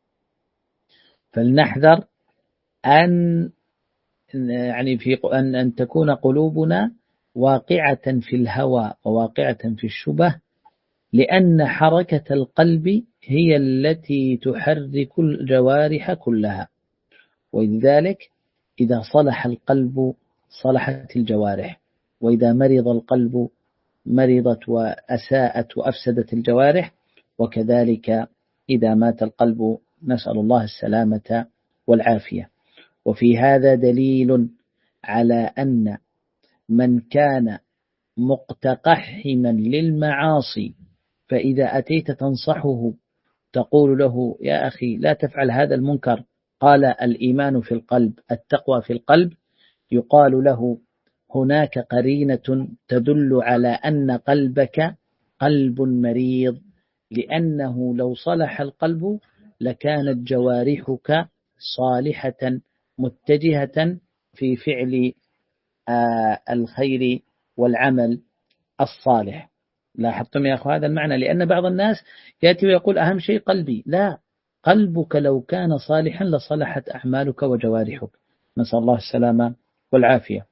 فلنحذر أن يعني في أن أن تكون قلوبنا واقعة في الهوى وواقعة في الشبه، لأن حركة القلب هي التي تحرك الجوارح كلها، ولذلك إذا صلح القلب صلحت الجوارح، وإذا مرض القلب مرضت وأساءت وأفسدت الجوارح، وكذلك إذا مات القلب، نسأل الله السلامة والعافية. وفي هذا دليل على أن من كان مقتقحما للمعاصي فإذا أتيت تنصحه تقول له: يا أخي لا تفعل هذا المنكر، قال: الإيمان في القلب، التقوى في القلب، يقال له: هناك قرينة تدل على أن قلبك قلب مريض، لأنه لو صلح القلب لكانت جوارحك صالحة متجهة في فعل آه الخير والعمل الصالح. لاحظتم يا أخو هذا المعنى؟ لأن بعض الناس يأتي ويقول: أهم شيء قلبي. لا، قلبك لو كان صالحا لصلحت أعمالك وجوارحك، نسأل الله السلامة والعافية.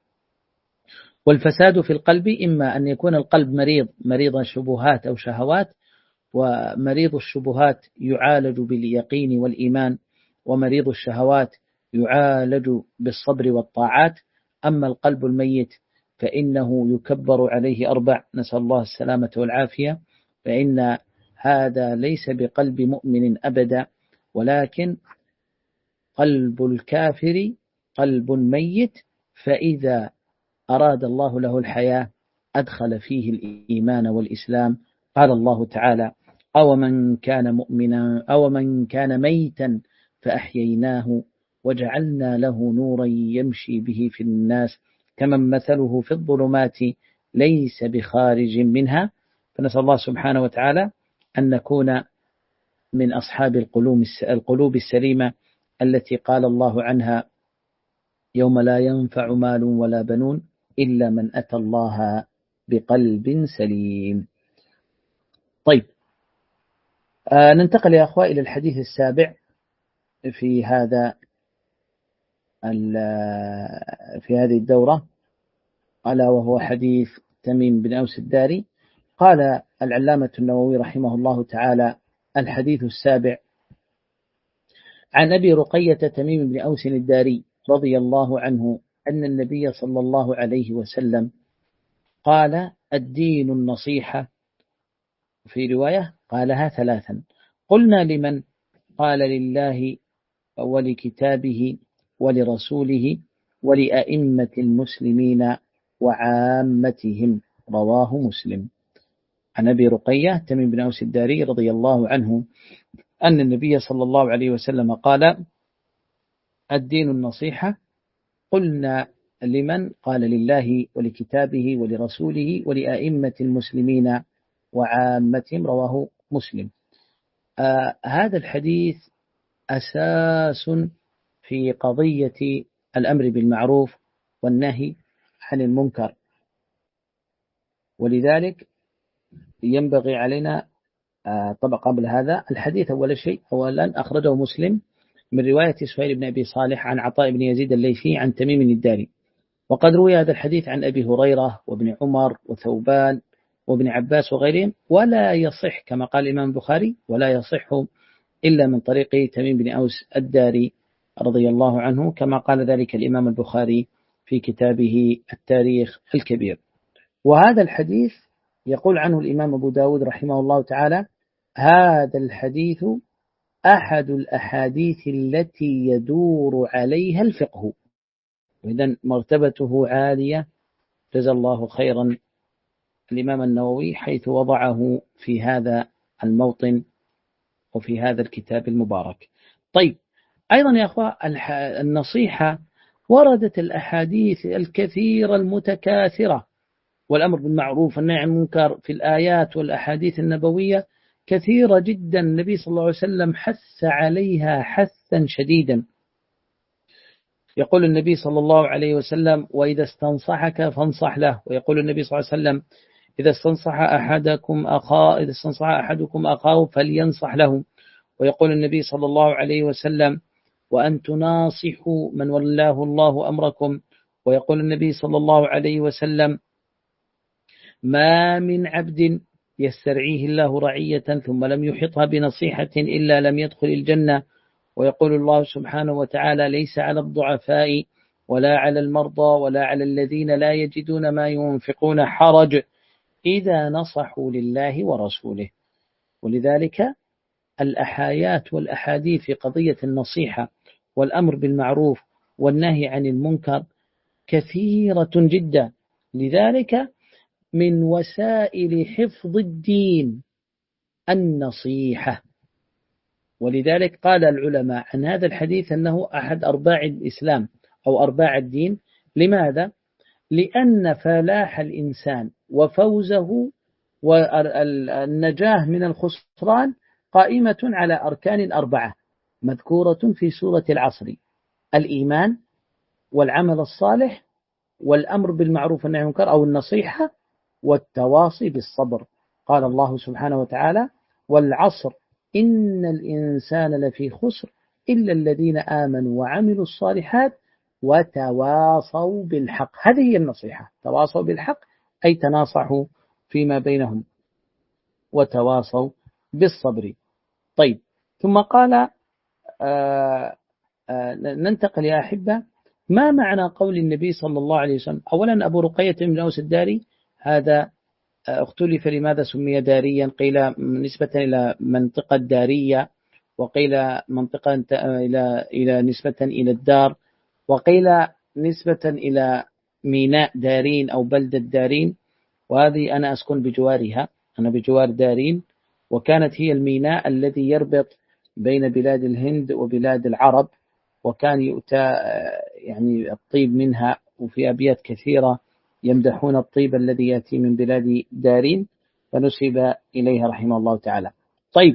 والفساد في القلب إما أن يكون القلب مريض مريض شبهات أو شهوات، ومريض الشبهات يعالج باليقين والإيمان، ومريض الشهوات يعالج بالصبر والطاعات. أما القلب الميت فإنه يكبر عليه أربع، نسأل الله السلامة والعافية، فإن هذا ليس بقلب مؤمن أبدا، ولكن قلب الكافر قلب ميت، فإذا أراد الله له الحياة أدخل فيه الإيمان والإسلام. قال الله تعالى: أو من كان مؤمنا أو من كان ميتا فأحييناه وجعلنا له نورا يمشي به في الناس كمن مثله في الظلمات ليس بخارج منها. فنسأل الله سبحانه وتعالى أن نكون من أصحاب القلوب السليمة التي قال الله عنها يوم لا ينفع مال ولا بنون إلا من أتى الله بقلب سليم. طيب، آه ننتقل يا أخوة إلى الحديث السابع في هذا في هذه الدورة، ألا وهو حديث تميم بن أوس الداري. قال العلامة النووي رحمه الله تعالى: الحديث السابع عن أبي رقية تميم بن أوس الداري رضي الله عنه أن النبي صلى الله عليه وسلم قال: الدين النصيحة. في رواية قالها ثلاثا. قلنا: لمن؟ قال: لله ولكتابه ولرسوله ولأئمة المسلمين وعامتهم. رواه مسلم. عن أبي رقية تميم بن أوس الداري رضي الله عنه أن النبي صلى الله عليه وسلم قال: الدين النصيحة. قلنا: لمن؟ قال: لله ولكتابه ولرسوله ولأئمة المسلمين وعامتهم. رواه مسلم. آه هذا الحديث أساس في قضية الأمر بالمعروف والنهي عن المنكر، ولذلك ينبغي علينا آه طبعا قبل هذا الحديث أول شيء أولا أخرجه مسلم من رواية سهيل بن أبي صالح عن عطاء بن يزيد الليثي عن تميم الداري، وقد روي هذا الحديث عن أبي هريرة وابن عمر وثوبان وابن عباس وغيرهم، ولا يصح كما قال الإمام البخاري ولا يصح إلا من طريق تميم بن أوس الداري رضي الله عنه، كما قال ذلك الإمام البخاري في كتابه التاريخ الكبير. وهذا الحديث يقول عنه الإمام أبو داود رحمه الله تعالى: هذا الحديث أحد الأحاديث التي يدور عليها الفقه. وإذن مرتبته عالية، جزا الله خيرا الإمام النووي حيث وضعه في هذا الموطن وفي هذا الكتاب المبارك. طيب، أيضا يا أخوة النصيحة وردت الأحاديث الكثيرة المتكاثرة، والأمر بالمعروف والنهي عن المنكر في الآيات والأحاديث النبوية كثيرة جدا. النبي صلى الله عليه وسلم حث عليها حثا شديدا. يقول النبي صلى الله عليه وسلم: وإذا استنصحك فانصح له. ويقول النبي صلى الله عليه وسلم: إذا استنصح أحدكم أخاه إذا استنصح أحدكم أخاه فلينصح له. ويقول النبي صلى الله عليه وسلم: وأن تناصحوا من ولاه الله أمركم. ويقول النبي صلى الله عليه وسلم: ما من عبد يسترعيه الله رعية ثم لم يحطها بنصيحة إلا لم يدخل الجنة. ويقول الله سبحانه وتعالى: ليس على الضعفاء ولا على المرضى ولا على الذين لا يجدون ما ينفقون حرج إذا نصحوا لله ورسوله. ولذلك الأحايات والأحاديث في قضية النصيحة والأمر بالمعروف والنهي عن المنكر كثيرة جدا. لذلك من وسائل حفظ الدين النصيحة. ولذلك قال العلماء عن هذا الحديث أنه أحد أرباع الإسلام أو أرباع الدين. لماذا؟ لأن فلاح الإنسان وفوزه والنجاة من الخسران قائمة على أركان أربعة مذكورة في سورة العصر: الإيمان والعمل الصالح والأمر بالمعروف والنهي عن المنكر أو النصيحة والتواصي بالصبر. قال الله سبحانه وتعالى: والعصر إن الإنسان لفي خسر إلا الذين آمنوا وعملوا الصالحات وتواصوا بالحق. هذه هي النصيحة، تواصوا بالحق أي تناصحوا فيما بينهم وتواصوا بالصبر. طيب، ثم قال آآ آآ ننتقل يا أحبة، ما معنى قول النبي صلى الله عليه وسلم؟ أولا أبو رقية بن أوس الداري هذا اختلف لماذا سمي داريا، قيل نسبة إلى منطقة دارية، وقيل منطقة إلى إلى نسبة إلى الدار، وقيل نسبة إلى ميناء دارين أو بلدة دارين، وهذه أنا أسكن بجوارها، أنا بجوار دارين، وكانت هي الميناء الذي يربط بين بلاد الهند وبلاد العرب، وكان يؤتى يعني الطيب منها، وفي أبيات كثيرة يمدحون الطيب الذي يأتي من بلاد دارين، فنسب إليها رحمه الله تعالى. طيب،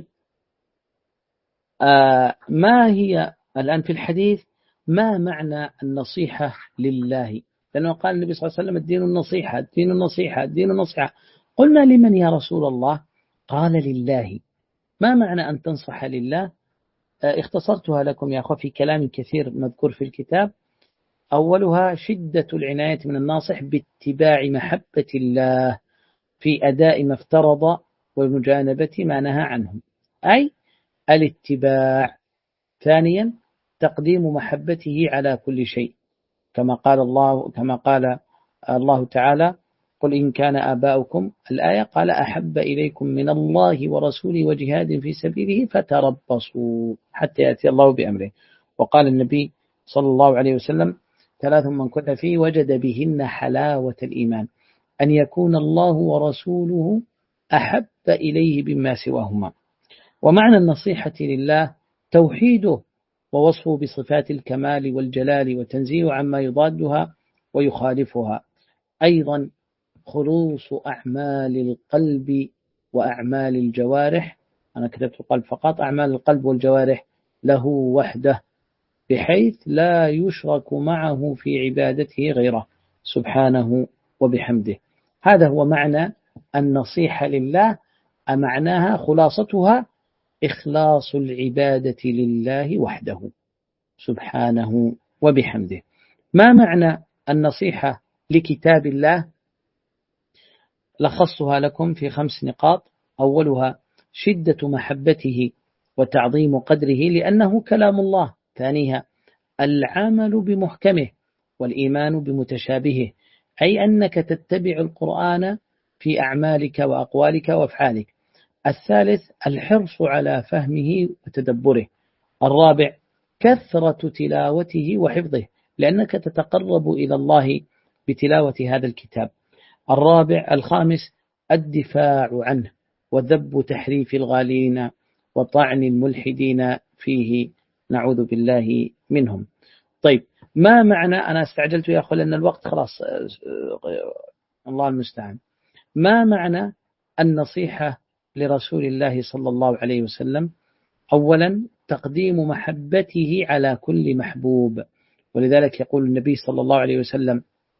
آه ما هي الآن في الحديث ما معنى النصيحة لله؟ لأنه قال النبي صلى الله عليه وسلم الدين النصيحة الدين النصيحة الدين النصيحة. قلنا لمن يا رسول الله؟ قال لله. ما معنى أن تنصح لله؟ آه اختصرتها لكم يا أخوة في كلام كثير مذكور في الكتاب. أولها شدة العناية من الناصح باتباع محبة الله في أداء ما افترض ومجانبة ما نهى عنه، أي الاتباع. ثانيا تقديم محبته على كل شيء، كما قال الله كما قال الله تعالى: قل إن كان آباؤكم، الآية قال: أحب إليكم من الله ورسوله وجهاد في سبيله فتربصوا حتى يأتي الله بأمره. وقال النبي صلى الله عليه وسلم: ثلاث من كن فيه وجد بهن حلاوة الإيمان: أن يكون الله ورسوله أحب إليه بما سواهما. ومعنى النصيحة لله توحيده ووصفه بصفات الكمال والجلال وتنزيه عما يضادها ويخالفها. أيضا خلوص أعمال القلب وأعمال الجوارح، أنا كتبت القلب فقط، أعمال القلب والجوارح له وحده، بحيث لا يشرك معه في عبادته غيره سبحانه وبحمده. هذا هو معنى النصيحة لله. معناها خلاصتها إخلاص العبادة لله وحده سبحانه وبحمده. ما معنى النصيحة لكتاب الله؟ لخصها لكم في خمس نقاط. أولها شدة محبته وتعظيم قدره لأنه كلام الله. ثانيها العمل بمحكمه والإيمان بمتشابهه، أي أنك تتبع القرآن في أعمالك وأقوالك وأفعالك. الثالث الحرص على فهمه وتدبره. الرابع كثرة تلاوته وحفظه، لأنك تتقرب إلى الله بتلاوة هذا الكتاب. الرابع الخامس الدفاع عنه وذب تحريف الغالين وطعن الملحدين فيه، نعوذ بالله منهم. طيب، ما معنى، أنا استعجلت يا أخوة لأن الوقت خلاص الله المستعان، ما معنى النصيحة لرسول الله صلى الله عليه وسلم؟ أولا تقديم محبته على كل محبوب، ولذلك يقول النبي صلى الله عليه وسلم: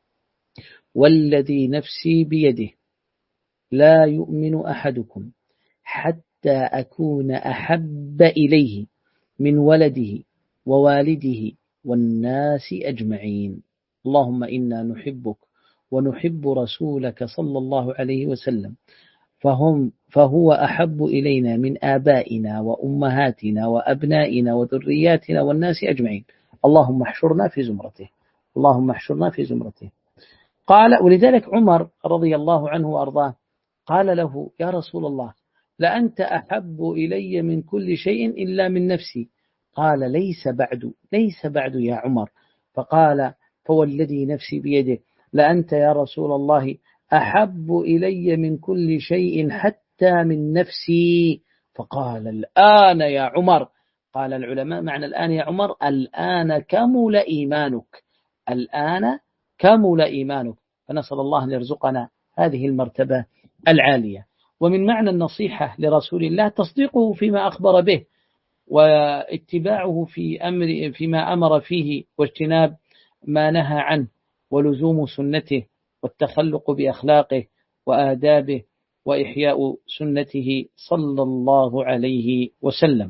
والذي نفسي بيده لا يؤمن أحدكم حتى أكون أحب إليه من ولده ووالده والناس أجمعين. اللهم إنا نحبك ونحب رسولك صلى الله عليه وسلم، فهم فهو أحب إلينا من آبائنا وأمهاتنا وأبنائنا وذرياتنا والناس أجمعين. اللهم احشرنا في زمرته، اللهم احشرنا في زمرته. قال، ولذلك عمر رضي الله عنه وأرضاه قال له: يا رسول الله، لأنت أحب إلي من كل شيء إلا من نفسي. قال: ليس بعد ليس بعد يا عمر. فقال: فوالذي نفسي بيده لأنت يا رسول الله أحب إلي من كل شيء حتى من نفسي. فقال: الآن يا عمر. قال العلماء معنى الآن يا عمر: الآن كمل إيمانك، الآن كمل إيمانك. فنسأل الله أن يرزقنا هذه المرتبة العالية. ومن معنى النصيحة لرسول الله تصديقه فيما أخبر به، واتباعه في أمر فيما أمر فيه، واجتناب ما نهى عنه، ولزوم سنته، والتخلق بأخلاقه وآدابه، وإحياء سنته صلى الله عليه وسلم.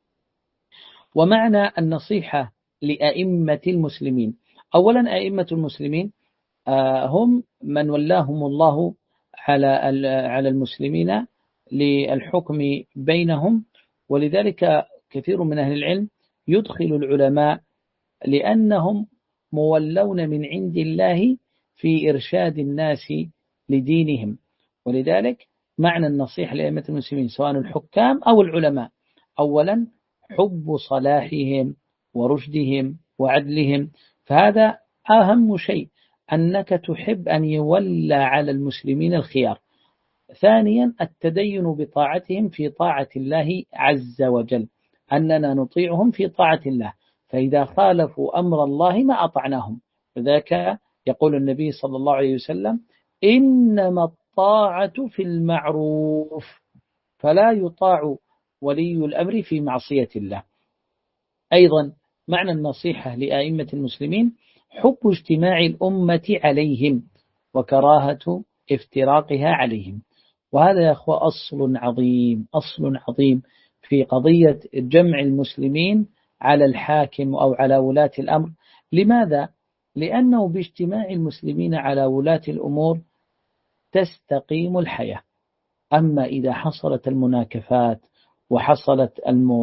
ومعنى النصيحة لأئمة المسلمين: أولا أئمة المسلمين هم من ولاهم الله على على المسلمين للحكم بينهم، ولذلك كثير من أهل العلم يدخل العلماء لأنهم مولون من عند الله في إرشاد الناس لدينهم. ولذلك معنى النصيحة لأئمة المسلمين سواء الحكام أو العلماء: أولا حب صلاحهم ورشدهم وعدلهم، فهذا أهم شيء، أنك تحب أن يولى على المسلمين الخيار. ثانيا التدين بطاعتهم في طاعة الله عز وجل، أننا نطيعهم في طاعة الله، فإذا خالفوا أمر الله ما أطعناهم. وذاك يقول النبي صلى الله عليه وسلم: إنما الطاعة في المعروف، فلا يطاع ولي الأمر في معصية الله. أيضا معنى النصيحة لأئمة المسلمين حب اجتماع الأمة عليهم وكراهة افتراقها عليهم. وهذا يا أخوة أصل عظيم، أصل عظيم في قضية جمع المسلمين على الحاكم أو على ولاة الأمر. لماذا؟ لأنه باجتماع المسلمين على ولاة الأمور تستقيم الحياة. أما إذا حصلت المناكفات وحصلت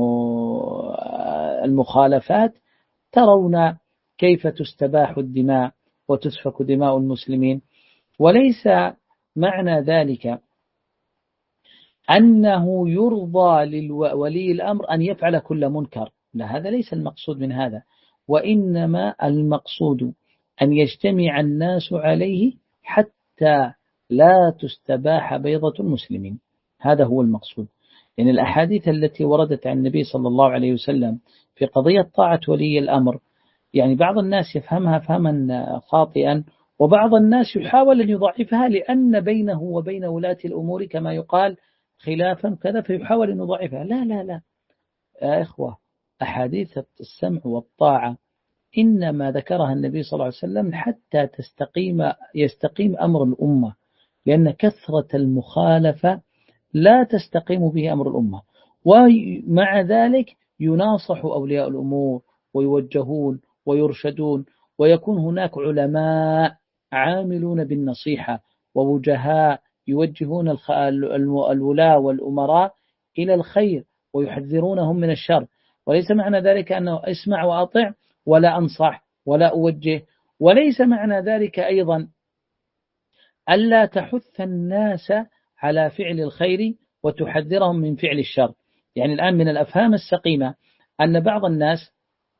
المخالفات ترون كيف تستباح الدماء وتسفك دماء المسلمين. وليس معنى ذلك أنه يرضى لولي الأمر أن يفعل كل منكر، لا، هذا ليس المقصود من هذا، وإنما المقصود أن يجتمع الناس عليه حتى لا تستباح بيضة المسلمين. هذا هو المقصود. يعني الأحاديث التي وردت عن النبي صلى الله عليه وسلم في قضية طاعة ولي الأمر، يعني بعض الناس يفهمها فهما خاطئا، وبعض الناس يحاول أن يضعفها لأن بينه وبين ولاة الأمور كما يقال خلافا كذا، فيحاول أن يضعفها. لا لا لا يا إخوة، أحاديث السمع والطاعة إنما ذكرها النبي صلى الله عليه وسلم حتى تستقيم يستقيم أمر الأمة، لأن كثرة المخالفة لا تستقيم به أمر الأمة. ومع ذلك يناصح أولياء الأمور ويوجهون ويرشدون، ويكون هناك علماء عاملون بالنصيحة ووجهاء يوجهون الولاة والأمراء إلى الخير ويحذرونهم من الشر. وليس معنى ذلك أنه اسمع وأطع ولا أنصح ولا أوجه، وليس معنى ذلك أيضا ألا تحث الناس على فعل الخير وتحذرهم من فعل الشر. يعني الآن من الأفهام السقيمة أن بعض الناس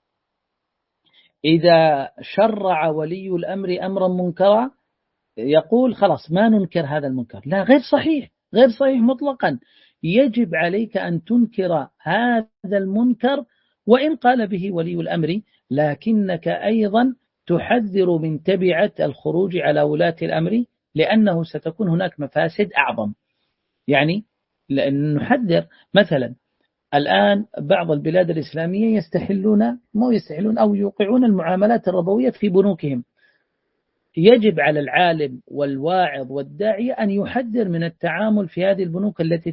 إذا شرع ولي الأمر أمرا منكرا يقول خلاص ما ننكر هذا المنكر. لا، غير صحيح، غير صحيح مطلقا. يجب عليك أن تنكر هذا المنكر وإن قال به ولي الأمر، لكنك أيضا تحذر من تبعة الخروج على ولاة الأمر، لأنه ستكون هناك مفاسد أعظم. يعني نحذر مثلا الآن بعض البلاد الإسلامية يستحلون ما يستحلون أو يوقعون المعاملات الربوية في بنوكهم. يجب على العالم والواعظ والداعية أن يحذر من التعامل في هذه البنوك التي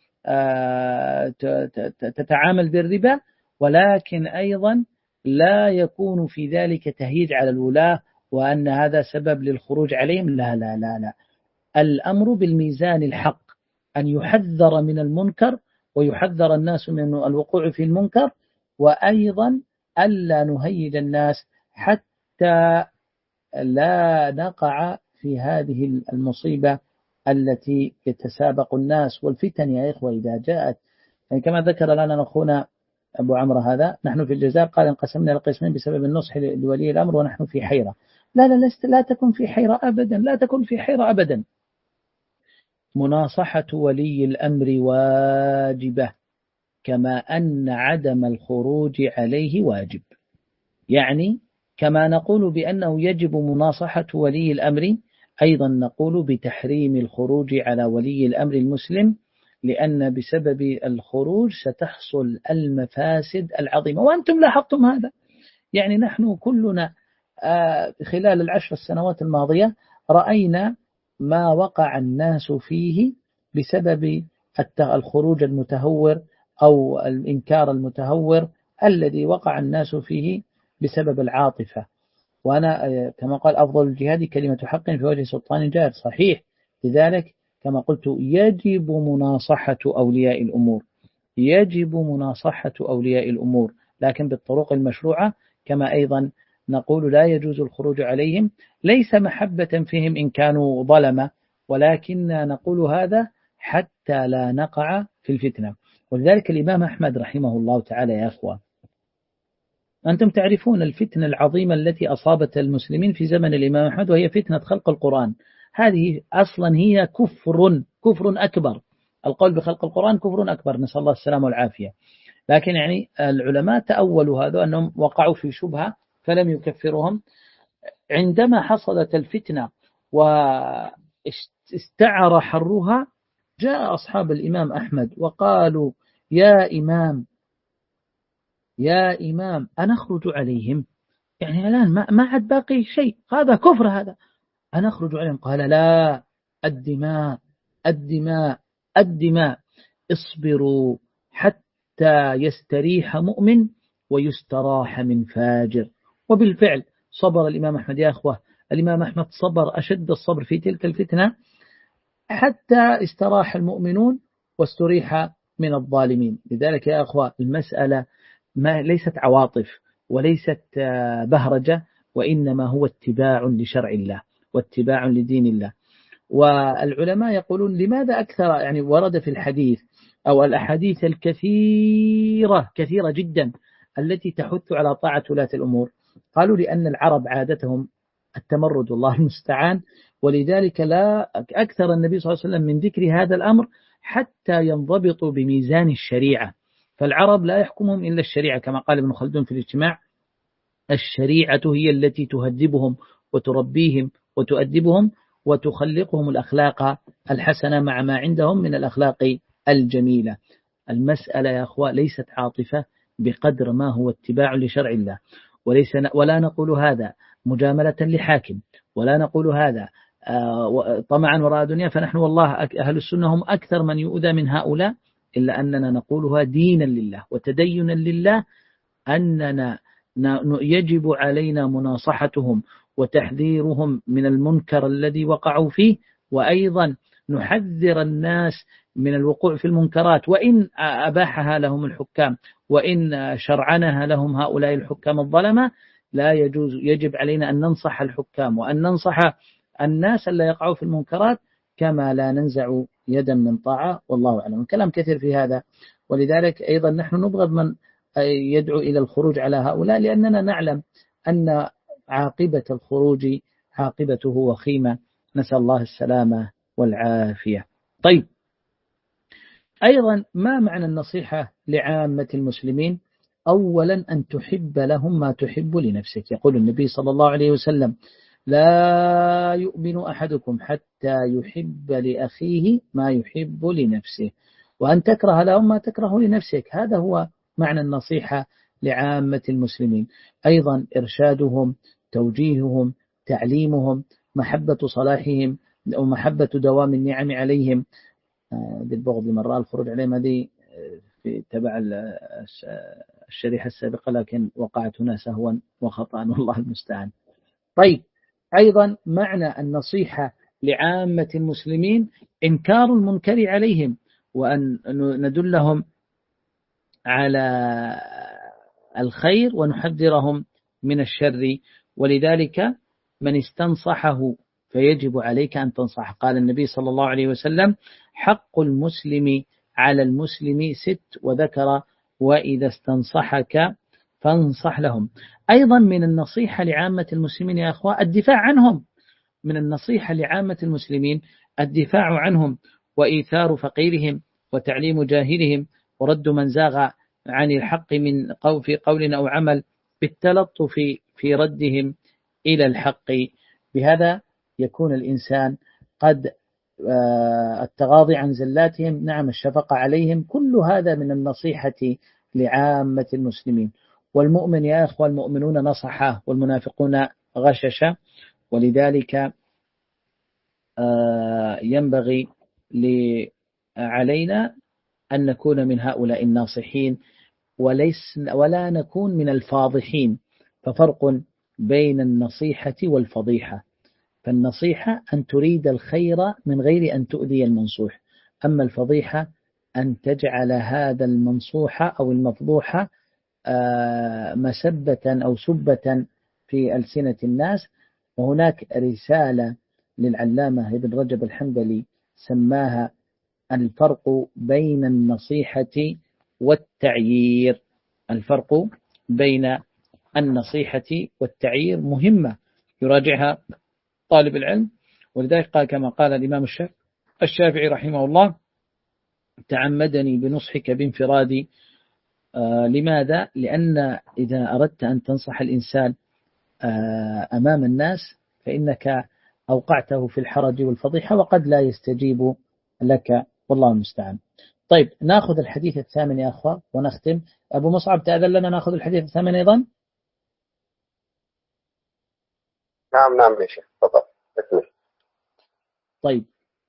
تتعامل بالربا، ولكن أيضا لا يكون في ذلك تهييج على الولاة وأن هذا سبب للخروج عليهم. لا لا لا لا، الأمر بالميزان الحق، أن يحذر من المنكر ويحذر الناس من الوقوع في المنكر، وأيضا ألا نهيج الناس حتى لا نقع في هذه المصيبة التي يتسابق الناس. والفتن يا إخوة إذا جاءت، يعني كما ذكر لنا أخونا أبو عمرو هذا، نحن في الجزائر قال انقسمنا لقسمين بسبب النصح لولي الأمر ونحن في حيرة. لا لا لست لا تكن في حيرة أبدا، لا تكن في حيرة أبدا. مناصحة ولي الأمر واجبة، كما أن عدم الخروج عليه واجب. يعني كما نقول بأنه يجب مناصحة ولي الأمر، أيضا نقول بتحريم الخروج على ولي الأمر المسلم، لأن بسبب الخروج ستحصل المفاسد العظيمة. وأنتم لاحظتم هذا، يعني نحن كلنا خلال العشر السنوات الماضية رأينا ما وقع الناس فيه بسبب الخروج المتهور أو الإنكار المتهور الذي وقع الناس فيه بسبب العاطفة. وأنا كما قال أفضل الجهاد كلمة حق في وجه سلطان جائر، صحيح. لذلك كما قلت يجب مناصحة أولياء الأمور، يجب مناصحة أولياء الأمور، لكن بالطرق المشروعة. كما أيضا نقول لا يجوز الخروج عليهم، ليس محبة فيهم إن كانوا ظلمة، ولكن نقول هذا حتى لا نقع في الفتنة. ولذلك الإمام أحمد رحمه الله تعالى يا أخوة، أنتم تعرفون الفتنة العظيمة التي أصابت المسلمين في زمن الإمام أحمد، وهي فتنة خلق القرآن. هذه أصلا هي كفر كفر أكبر، القول بخلق القرآن كفر أكبر، نسأل الله السلامة والعافية. لكن يعني العلماء تأولوا هذا أنهم وقعوا في شبهة فلم يكفرهم. عندما حصلت الفتنة واستعر حرها جاء أصحاب الإمام أحمد وقالوا يا إمام يا إمام أنخرج عليهم، يعني الآن ما ما عاد باقي شيء، هذا كفر، هذا أنخرج عليهم. قال لا، الدماء الدماء الدماء، اصبروا حتى يستريح مؤمن ويستراح من فاجر. وبالفعل صبر الإمام أحمد يا أخوة، الإمام أحمد صبر أشد الصبر في تلك الفتنة حتى استراح المؤمنون واستريح من الظالمين. لذلك يا أخوة المسألة ما ليست عواطف وليست بهرجة، وإنما هو اتباع لشرع الله واتباع لدين الله. والعلماء يقولون لماذا أكثر، يعني ورد في الحديث أو الأحاديث الكثيرة كثيرة جدا التي تحث على طاعة ولاة الأمور، قالوا لأن العرب عادتهم التمرد والله المستعان، ولذلك لا أكثر النبي صلى الله عليه وسلم من ذكر هذا الأمر حتى ينضبطوا بميزان الشريعة. فالعرب لا يحكمهم إلا الشريعة، كما قال ابن خلدون في الاجتماع: الشريعة هي التي تهذبهم وتربيهم وتؤدبهم وتخلقهم الأخلاق الحسنة مع ما عندهم من الأخلاق الجميلة. المسألة يا أخوة ليست عاطفة بقدر ما هو اتباع لشرع الله، وليس ولا نقول هذا مجاملة لحاكم، ولا نقول هذا طمعا وراء دنيا، فنحن والله أهل السنة هم أكثر من يؤذى من هؤلاء، إلا أننا نقولها دينا لله وتدينا لله، أننا يجب علينا مناصحتهم وتحذيرهم من المنكر الذي وقعوا فيه، وأيضا نحذر الناس من الوقوع في المنكرات وإن أباحها لهم الحكام، وإن شرعنها لهم هؤلاء الحكام الظلمة. لا يجوز، يجب علينا أن ننصح الحكام وأن ننصح الناس ألا يقعوا في المنكرات، كما لا ننزع يدا من طاعة. والله أعلم. كلام كثير في هذا، ولذلك أيضا نحن نبغض من يدعو إلى الخروج على هؤلاء، لأننا نعلم أن عاقبة الخروج عاقبته وخيمة، نسأل الله السلامة والعافية. طيب، أيضا ما معنى النصيحة لعامة المسلمين؟ أولا أن تحب لهم ما تحب لنفسك. يقول النبي صلى الله عليه وسلم: لا يؤمن أحدكم حتى يحب لأخيه ما يحب لنفسه، وأن تكره لهم ما تكره لنفسك. هذا هو معنى النصيحة لعامة المسلمين. أيضا إرشادهم، توجيههم، تعليمهم، محبة صلاحهم ومحبة دوام النعم عليهم، بالبغض لمن رأى الخروج عليهم. هذه في تبع الشريحة السابقة، لكن وقعت هنا سهوا وخطأ، والله المستعان. طيب، أيضا معنى النصيحة لعامة المسلمين إنكار المنكر عليهم، وأن ندلهم على الخير ونحذرهم من الشر. ولذلك من استنصحه فيجب عليك أن تنصح. قال النبي صلى الله عليه وسلم: حق المسلم على المسلم ست، وذكر: وإذا استنصحك فانصح لهم. أيضا من النصيحة لعامة المسلمين يا أخوة الدفاع عنهم. من النصيحة لعامة المسلمين الدفاع عنهم، وإيثار فقيرهم، وتعليم جاهلهم، ورد من زاغ عن الحق من قول في قول أو عمل، بالتلطف في ردهم إلى الحق. بهذا يكون الإنسان قد التغاضي عن زلاتهم، نعم، الشفقة عليهم. كل هذا من النصيحة لعامة المسلمين. والمؤمن يا أخوة، المؤمنون نصحا والمنافقون غششا، ولذلك ينبغي علينا أن نكون من هؤلاء الناصحين، وليس ولا نكون من الفاضحين. ففرق بين النصيحة والفضيحة. فالنصيحة أن تريد الخير من غير أن تؤذي المنصوح، أما الفضيحة أن تجعل هذا المنصوح أو المفضوح مسبة أو سبة في ألسنة الناس. وهناك رسالة للعلامة ابن رجب الحنبلي سماها الفرق بين النصيحة والتعيير. الفرق بين النصيحة والتعيير مهمة يراجعها طالب العلم. ولذلك قال كما قال الإمام الشافعي رحمه الله: تعمدني بنصحك بانفرادي آه لماذا؟ لأن إذا أردت أن تنصح الإنسان آه أمام الناس فإنك أوقعته في الحرج والفضيحة وقد لا يستجيب لك، والله المستعان. طيب نأخذ الحديث الثامن يا أخوة ونختم. أبو مصعب تأذن لنا نأخذ الحديث الثامن أيضا؟ نعم نعم يا شيخ تفضل تكمل. طيب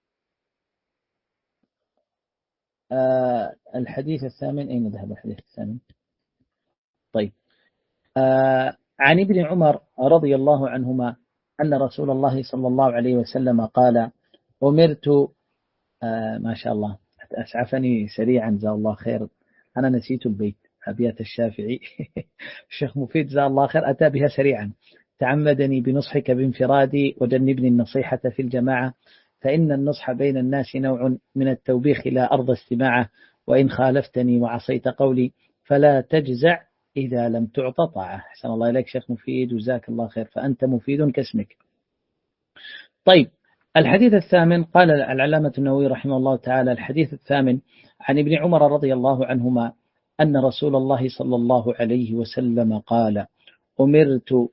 آه الحديث الثامن أين ذهب الحديث الثامن؟ طيب آه عن ابن عمر رضي الله عنهما أن رسول الله صلى الله عليه وسلم قال أمرت آه ما شاء الله أسعفني سريعا جزاه الله خير، أنا نسيت البيت أبيات الشافعي الشيخ مفيد جزاه الله خير أتى بها سريعا. تعمدني بنصحك بانفرادي وجنبني النصيحة في الجماعة، فإن النصح بين الناس نوع من التوبيخ لا أرضى استماعه، وإن خالفتني وعصيت قولي فلا تجزع إذا لم تعط طاعة. أحسن الله إليك شيخ مفيد وجزاك الله خير، فأنت مفيد كاسمك. طيب الحديث الثامن قال العلامة النووي رحمه الله تعالى: الحديث الثامن عن ابن عمر رضي الله عنهما أن رسول الله صلى الله عليه وسلم قال: أمرت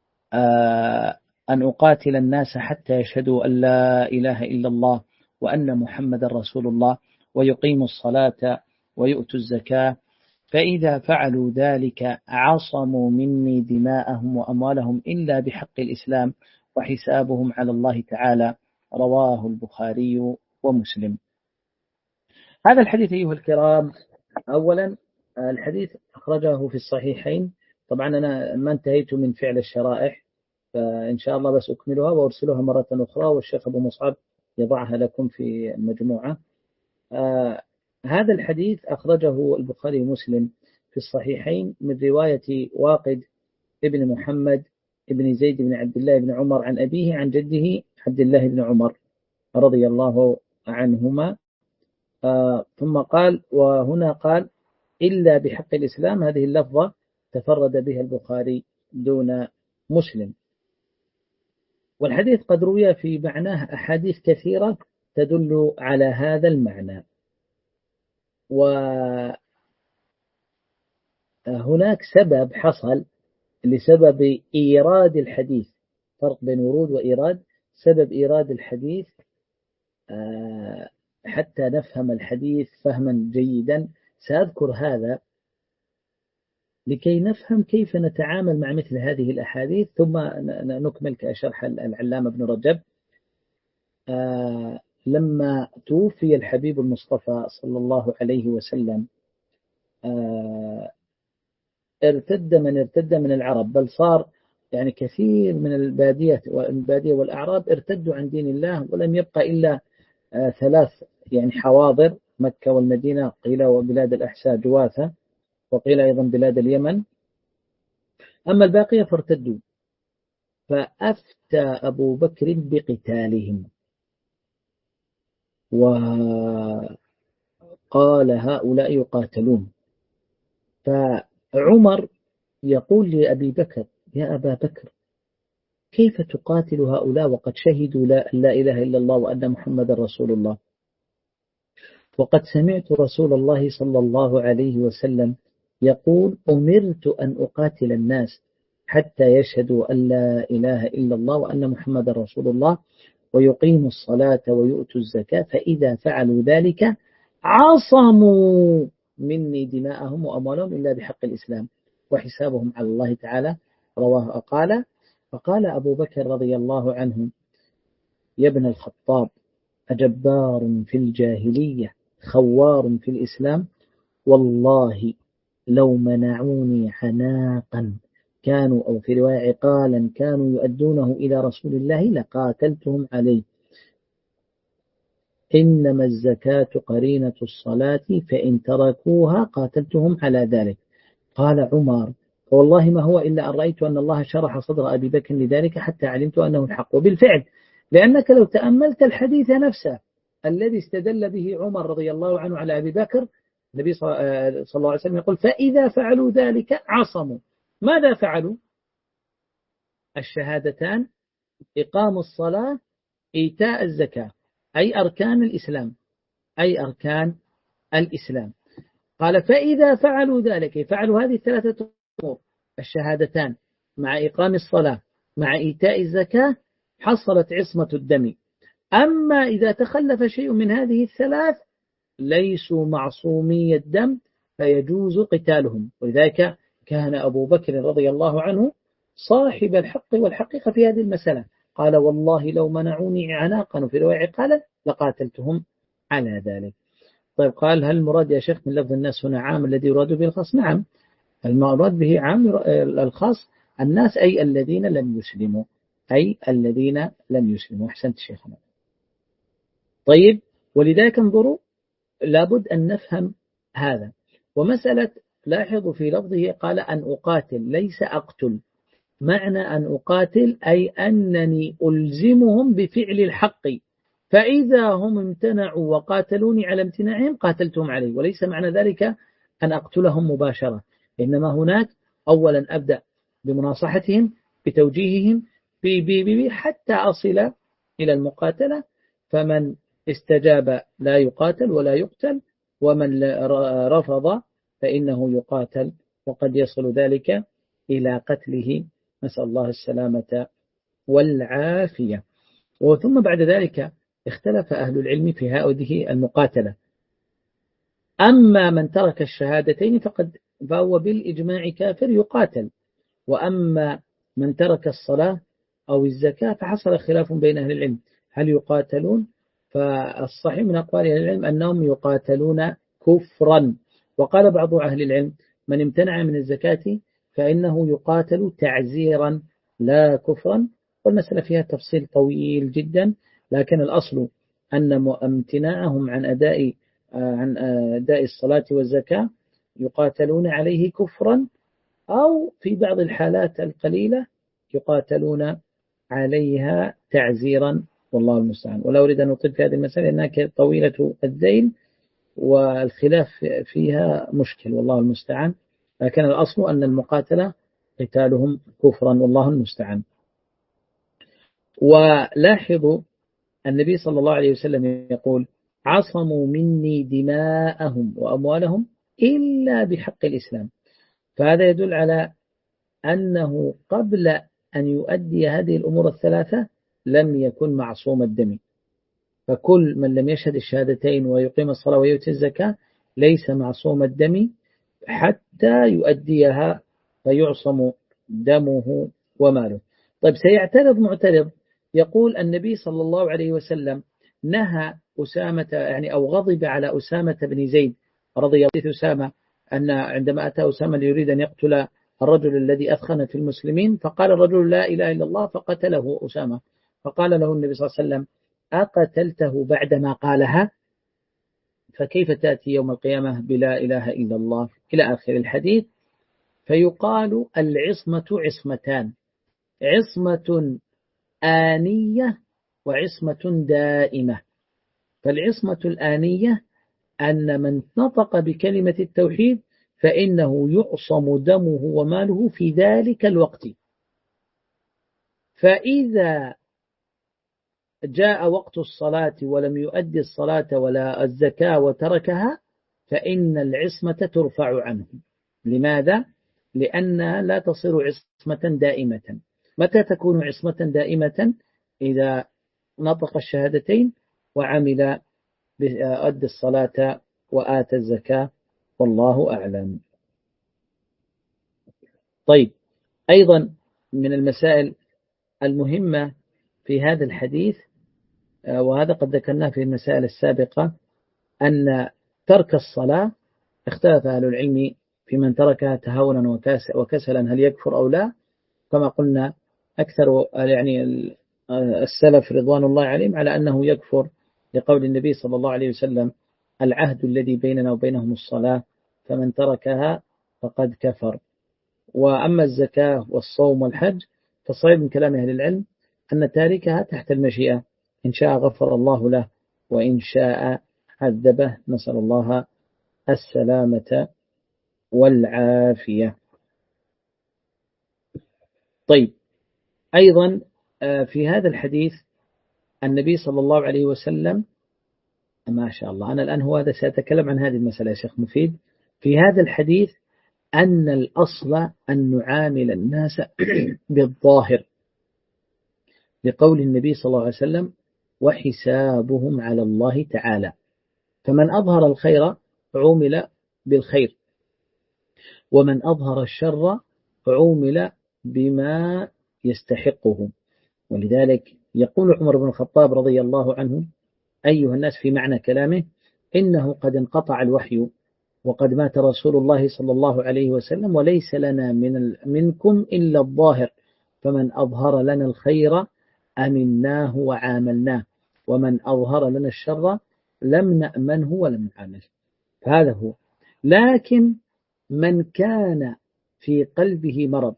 أن أقاتل الناس حتى يشهدوا أن لا إله إلا الله وأن محمد رسول الله ويقيموا الصلاة ويؤتوا الزكاة، فإذا فعلوا ذلك عصموا مني دماءهم وأموالهم إلا بحق الإسلام وحسابهم على الله تعالى. رواه البخاري ومسلم. هذا الحديث أيها الكرام، أولا الحديث أخرجه في الصحيحين. طبعا أنا ما انتهيت من فعل الشرائح، فإن شاء الله بس أكملها وأرسلها مرة أخرى، والشيخ أبو مصعب يضعها لكم في المجموعة. آه هذا الحديث أخرجه البخاري ومسلم في الصحيحين من رواية واقد ابن محمد ابن زيد بن عبد الله بن عمر عن أبيه عن جده عبد الله بن عمر رضي الله عنهما. آه ثم قال، وهنا قال إلا بحق الإسلام، هذه اللفظة تفرد بها البخاري دون مسلم. والحديث قد روي في معناه أحاديث كثيرة تدل على هذا المعنى. وهناك سبب حصل لسبب إيراد الحديث، فرق بين ورود وإيراد. سبب إيراد الحديث حتى نفهم الحديث فهما جيدا، سأذكر هذا لكي نفهم كيف نتعامل مع مثل هذه الأحاديث، ثم نكمل كشرح العلامة ابن رجب. لما توفي الحبيب المصطفى صلى الله عليه وسلم ارتد من ارتد من العرب، بل صار يعني كثير من البادية والبادية والأعراب ارتدوا عن دين الله، ولم يبقى إلا ثلاث يعني حواضر، مكة والمدينة قيل وبلاد الأحساء جواثة، وقيل أيضا بلاد اليمن، أما الباقية فارتدوا. فأفتى أبو بكر بقتالهم وقال هؤلاء يقاتلون. فعمر يقول لأبي بكر: يا أبا بكر، كيف تقاتل هؤلاء وقد شهدوا لا, لا إله إلا الله وأن محمد رسول الله، وقد سمعت رسول الله صلى الله عليه وسلم يقول: أمرت أن أقاتل الناس حتى يشهدوا أن لا إله إلا الله وأن محمد رسول الله ويقيموا الصلاة ويؤتوا الزكاة، فإذا فعلوا ذلك عصموا مني دماءهم وأموالهم إلا بحق الإسلام وحسابهم على الله تعالى. رواه. قال فقال أبو بكر رضي الله عنه: يا ابن الخطاب، أجبار في الجاهلية خوار في الإسلام، والله لو منعوني عناقا كانوا، أو في رواية عقالا كانوا يؤدونه إلى رسول الله لقاتلتهم عليه، إنما الزكاة قرينة الصلاة فإن تركوها قاتلتهم على ذلك. قال عمر: والله ما هو إلا أن رأيت أن الله شرح صدر أبي بكر لذلك حتى علمت أنه الحق. وبالفعل، لأنك لو تأملت الحديث نفسه الذي استدل به عمر رضي الله عنه على أبي بكر، النبي صلى الله عليه وسلم يقول: فإذا فعلوا ذلك عصموا. ماذا فعلوا؟ الشهادتان، إقام الصلاة، إيتاء الزكاة، أي أركان الإسلام، أي أركان الإسلام. قال فإذا فعلوا ذلك، فعلوا هذه الثلاثة أمور، الشهادتان مع إقام الصلاة مع إيتاء الزكاة، حصلت عصمة الدم. أما إذا تخلف شيء من هذه الثلاث ليسوا معصومي الدم فيجوز قتالهم. ولذلك كان أبو بكر رضي الله عنه صاحب الحق والحقيقة في هذه المسألة، قال والله لو منعوني عناقا، وفي رواية قال لقاتلتهم على ذلك. طيب قال هل المراد يا شيخ من لفظ الناس هنا عام الذي يراد به الخاص؟ نعم، المراد به عام الخاص الناس أي الذين لم يسلموا، أي الذين لم يسلموا. أحسنت شيخنا. طيب ولذلك انظروا لابد أن نفهم هذا. ومسألة لاحظوا في لفظه قال أن أقاتل ليس أقتل، معنى أن أقاتل أي أنني ألزمهم بفعل الحق، فإذا هم امتنعوا وقاتلوني على امتناعهم قاتلتهم عليه، وليس معنى ذلك أن أقتلهم مباشرة، إنما هناك أولا أبدأ بمناصحتهم بتوجيههم بي بي بي حتى أصل إلى المقاتلة، فمن استجاب لا يقاتل ولا يقتل، ومن رفض فإنه يقاتل، وقد يصل ذلك إلى قتله، نسأل الله السلامة والعافية. وثم بعد ذلك اختلف أهل العلم في هذه المقاتلة، أما من ترك الشهادتين فقد فهو بالإجماع كافر يقاتل، وأما من ترك الصلاة أو الزكاة فحصل خلاف بين أهل العلم هل يقاتلون؟ فالصحيح من أقوال أهل العلم أنهم يقاتلون كفرا. وقال بعض أهل العلم من امتنع من الزكاة فإنه يقاتل تعزيرا لا كفرا، والمسألة فيها تفصيل طويل جدا، لكن الأصل أن امتناعهم عن أداء عن أداء الصلاة والزكاة يقاتلون عليه كفرا، أو في بعض الحالات القليلة يقاتلون عليها تعزيرا، والله المستعان. ولا أريد أن أطيل في هذه المسألة لأنها طويلة الذيل والخلاف فيها مشكل، والله المستعان، لكن الأصل أن المقاتلة قتالهم كفرا، والله المستعان. ولاحظوا النبي صلى الله عليه وسلم يقول عصموا مني دماءهم وأموالهم إلا بحق الإسلام، فهذا يدل على أنه قبل أن يؤدي هذه الأمور الثلاثة لم يكن معصوم الدم، فكل من لم يشهد الشهادتين ويقيم الصلاة ويؤتي الزكاة ليس معصوم الدم حتى يؤديها فيعصم دمه وماله. طيب سيعترض معترض يقول النبي صلى الله عليه وسلم نهى أسامة يعني أو غضب على أسامة بن زيد رضي الله عنه، أسامة أن عندما أتى أسامة ليريد أن يقتل الرجل الذي أثخن في المسلمين، فقال الرجل لا إله إلا الله فقتله أسامة، فقال له النبي صلى الله عليه وسلم أقتلته بعدما قالها؟ فكيف تأتي يوم القيامة بلا إله إلا الله إلى آخر الحديث. فيقال العصمة عصمتان، عصمة آنية وعصمة دائمة. فالعصمة الآنية أن من نطق بكلمة التوحيد فإنه يعصم دمه وماله في ذلك الوقت، فإذا جاء وقت الصلاة ولم يؤدي الصلاة ولا الزكاة وتركها فإن العصمة ترفع عنه. لماذا؟ لأنها لا تصير عصمة دائمة. متى تكون عصمة دائمة؟ إذا نطق الشهادتين وعمل بأدي الصلاة وآتى الزكاة، والله أعلم. طيب أيضا من المسائل المهمة في هذا الحديث، وهذا قد ذكرناه في المسائل السابقة، أن ترك الصلاة اختلف أهل العلم في من تركها تهاونا وكسلا هل يكفر أو لا. كما قلنا أكثر يعني السلف رضوان الله عليهم على أنه يكفر، لقول النبي صلى الله عليه وسلم العهد الذي بيننا وبينهم الصلاة فمن تركها فقد كفر. وأما الزكاة والصوم والحج فالصحيح من كلام أهل العلم أن تاركها تحت المشيئة، إن شاء غفر الله له وإن شاء عذبه، نسأل الله السلامة والعافية. طيب أيضا في هذا الحديث النبي صلى الله عليه وسلم، ما شاء الله أنا الآن هو هذا سأتكلم عن هذه المسألة يا شيخ مفيد، في هذا الحديث أن الأصل أن نعامل الناس بالظاهر، لقول النبي صلى الله عليه وسلم: وحسابهم على الله تعالى. فمن أظهر الخير عومل بالخير، ومن أظهر الشر عومل بما يستحقه. ولذلك يقول عمر بن الخطاب رضي الله عنه: أيها الناس، في معنى كلامه: إنه قد انقطع الوحي، وقد مات رسول الله صلى الله عليه وسلم، وليس لنا من منكم إلا الظاهر، فمن أظهر لنا الخير أمناه وعاملناه، ومن أظهر لنا الشر لم نأمنه ولم نعامله. فهذا هو. لكن من كان في قلبه مرض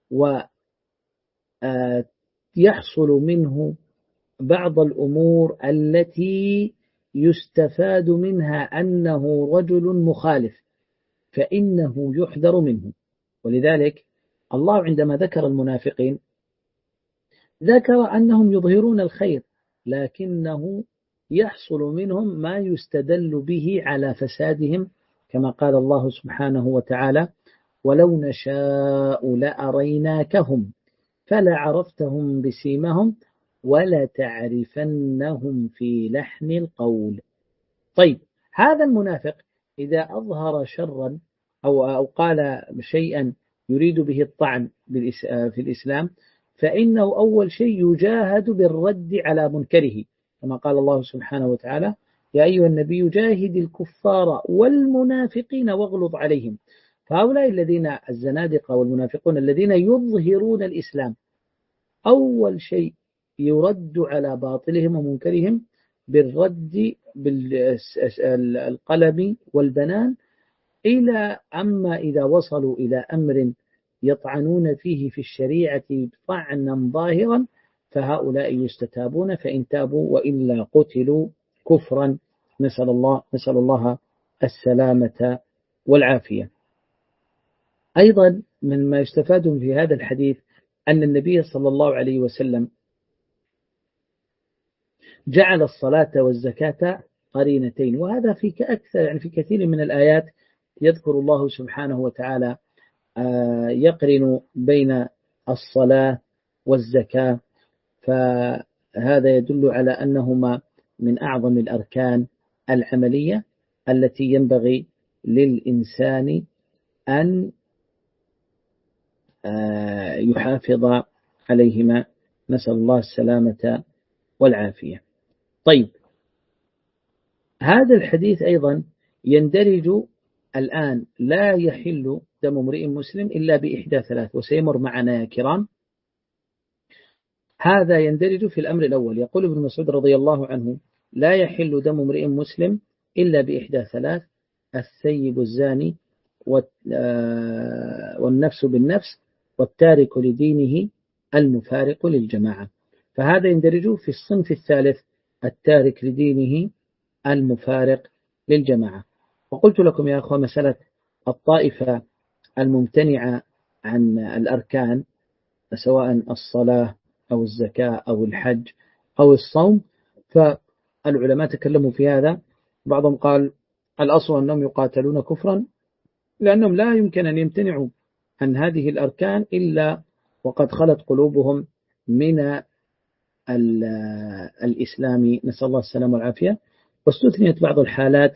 ويحصل منه بعض الأمور التي يستفاد منها أنه رجل مخالف، فإنه يحذر منه. ولذلك الله عندما ذكر المنافقين ذكر أنهم يظهرون الخير، لكنه يحصل منهم ما يستدل به على فسادهم، كما قال الله سبحانه وتعالى: ولو نشاء لأريناكهم فلعرفتهم بسيمهم ولتعرفنهم في لحن القول. طيب، هذا المنافق إذا أظهر شرا أو أو قال شيئا يريد به الطعن في الإسلام، فإنه أول شيء يجاهد بالرد على منكره، كما قال الله سبحانه وتعالى: يا أيها النبي جاهد الكفار والمنافقين واغلظ عليهم. فهؤلاء الذين الزنادقة والمنافقون الذين يظهرون الإسلام، أول شيء يرد على باطلهم ومنكرهم بالرد بالقلم والبنان، إلى أما إذا وصلوا إلى أمر يطعنون فيه في الشريعة طعنا ظاهرا فهؤلاء يستتابون، فإن تابوا وإلا قتلوا كفرا، نسأل الله نسأل الله السلامة والعافية. أيضا من ما يستفاد في هذا الحديث أن النبي صلى الله عليه وسلم جعل الصلاة والزكاة قرينتين، وهذا في أكثر يعني في كثير من الآيات يذكر الله سبحانه وتعالى يقرن بين الصلاة والزكاة، فهذا يدل على أنهما من أعظم الأركان العملية التي ينبغي للإنسان أن يحافظ عليهما، نسأل الله السلامة والعافية. طيب، هذا الحديث أيضا يندرج الآن: لا يحل دم امرئ مسلم إلا بإحدى ثلاث، وسيمر معنا يا كرام. هذا يندرج في الأمر الأول. يقول ابن مسعود رضي الله عنه: لا يحل دم امرئ مسلم إلا بإحدى ثلاث: الثيب الزاني، والنفس بالنفس، والتارك لدينه المفارق للجماعة. فهذا يندرج في الصنف الثالث: التارك لدينه المفارق للجماعة. وقلت لكم يا أخوة مسألة الطائفة الممتنعة عن الأركان، سواء الصلاة أو الزكاة أو الحج أو الصوم، فالعلماء تكلموا في هذا. بعضهم قال الأصل أنهم يقاتلون كفرا، لأنهم لا يمكن أن يمتنعوا عن هذه الأركان إلا وقد خلت قلوبهم من الإسلام، نسأل الله السلامة والعافية. واستثنيت بعض الحالات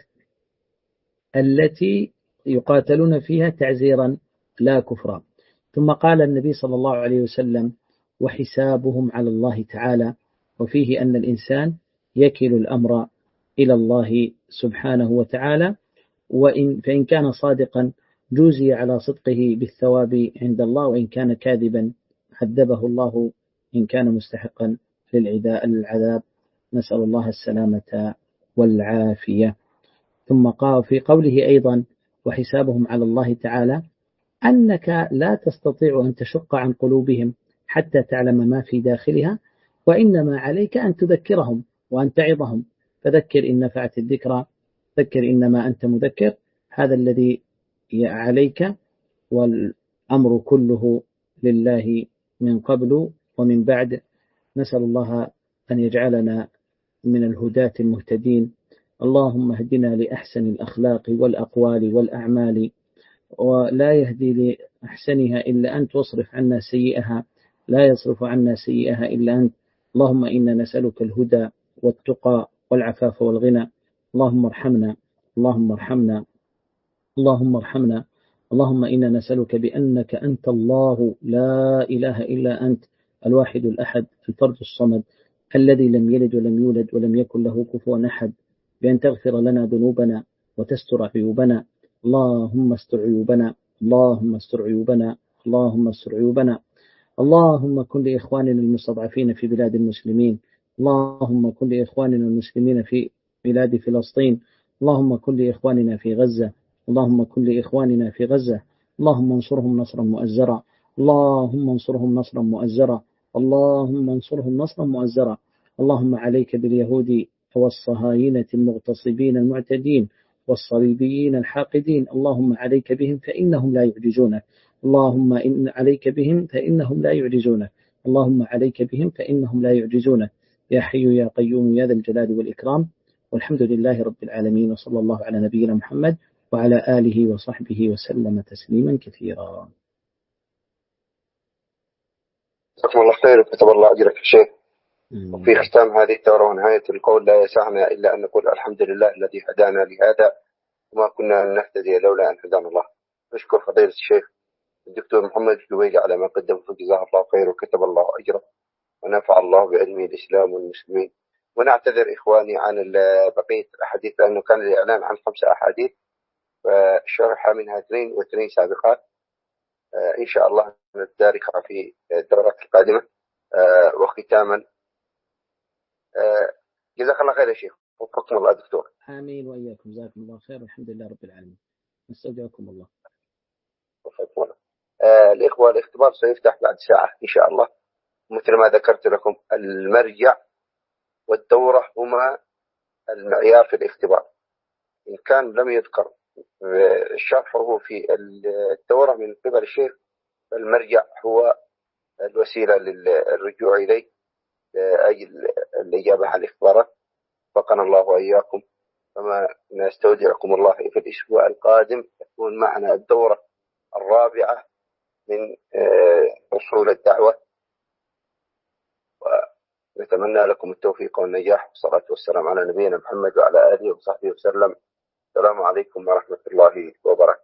التي يقاتلون فيها تعزيرا لا كفرا. ثم قال النبي صلى الله عليه وسلم: وحسابهم على الله تعالى، وفيه أن الإنسان يكل الأمر إلى الله سبحانه وتعالى، وإن فإن كان صادقا جوزي على صدقه بالثواب عند الله، وإن كان كاذبا عذبه الله إن كان مستحقا للعذاب، نسأل الله السلامة والعافية. ثم قال في قوله أيضا: وحسابهم على الله تعالى، أنك لا تستطيع أن تشق عن قلوبهم حتى تعلم ما في داخلها، وإنما عليك أن تذكرهم وأن تعظهم، فذكر إن نفعت الذكرى، ذكر إنما أنت مذكر. هذا الذي عليك، والأمر كله لله من قبل ومن بعد. نسأل الله أن يجعلنا من الهداة المهتدين، اللهم اهدنا لأحسن الأخلاق والأقوال والأعمال، ولا يهدي لأحسنها إلا أنت، واصرف عنا سيئها لا يصرف عنا سيئها إلا أنت. اللهم إنا نسألك الهدى والتقى والعفاف والغنى. اللهم ارحمنا، اللهم ارحمنا، اللهم ارحمنا. اللهم إنا نسألك بأنك أنت الله لا إله إلا أنت، الواحد الأحد الفرد الصمد، الذي لم يلد ولم يولد ولم يكن له كفوا أحد، بأن تغفر لنا ذنوبنا وتستر عيوبنا. اللهم استر عيوبنا، اللهم استر عيوبنا، اللهم استر عيوبنا. اللهم كن لإخواننا المستضعفين في بلاد المسلمين، اللهم كن لإخواننا المسلمين في بلاد فلسطين، اللهم كن لإخواننا في غزة، اللهم كن لإخواننا في غزة. اللهم انصرهم نصرا مؤزرا، اللهم انصرهم نصرا مؤزرا، اللهم انصرهم نصرا مؤزرا. اللهم عليك باليهود والصهاينة المغتصبين المعتدين والصليبيين الحاقدين، اللهم عليك بهم فإنهم لا يعجزونك، اللهم إن عليك بهم فإنهم لا يعجزونك، اللهم عليك بهم فإنهم لا يعجزونك، يا حي يا قيوم يا ذا الجلال والإكرام. والحمد لله رب العالمين، وصلى الله على نبينا محمد وعلى آله وصحبه وسلم تسليما كثيرا. جزاكم الله خير وكتب الله أجرك يا شيخ. وفي ختام هذه الدورة ونهاية القول لا يسعنا إلا أن نقول الحمد لله الذي هدانا لهذا وما كنا نهتدي لولا أن هدانا الله. نشكر فضيلة الشيخ الدكتور محمد الجبيلي على ما قدم، فجزاه الله خير وكتب الله أجره ونفع الله بعلمه الإسلام والمسلمين. ونعتذر إخواني عن بقية الأحاديث لأنه كان الإعلان عن خمسة أحاديث فشرح منها اثنين واثنين سابقات، إن شاء الله نداركها في الدورات القادمة. وختاما جزاك الله خير يا شيخ، وفقكم الله دكتور. آمين وإياكم، جزاكم الله خير، والحمد لله رب العالمين. نستودعكم الله. وفقكم الله. آه الإخوة، الاختبار سيفتح بعد ساعة إن شاء الله. مثل ما ذكرت لكم المرجع والدورة هما المعيار في الاختبار. إن كان لم يذكر شرحه في الدورة من قبل الشيخ فالمرجع هو الوسيلة للرجوع إليه أي الإجابة على الاختبارات. وفقنا الله وإياكم. فما نستودعكم الله في الأسبوع القادم تكون معنا الدورة الرابعة من أصول الدعوة، ونتمنى لكم التوفيق والنجاح، والصلاة والسلام على نبينا محمد وعلى آله وصحبه وسلم. السلام عليكم ورحمة الله وبركاته.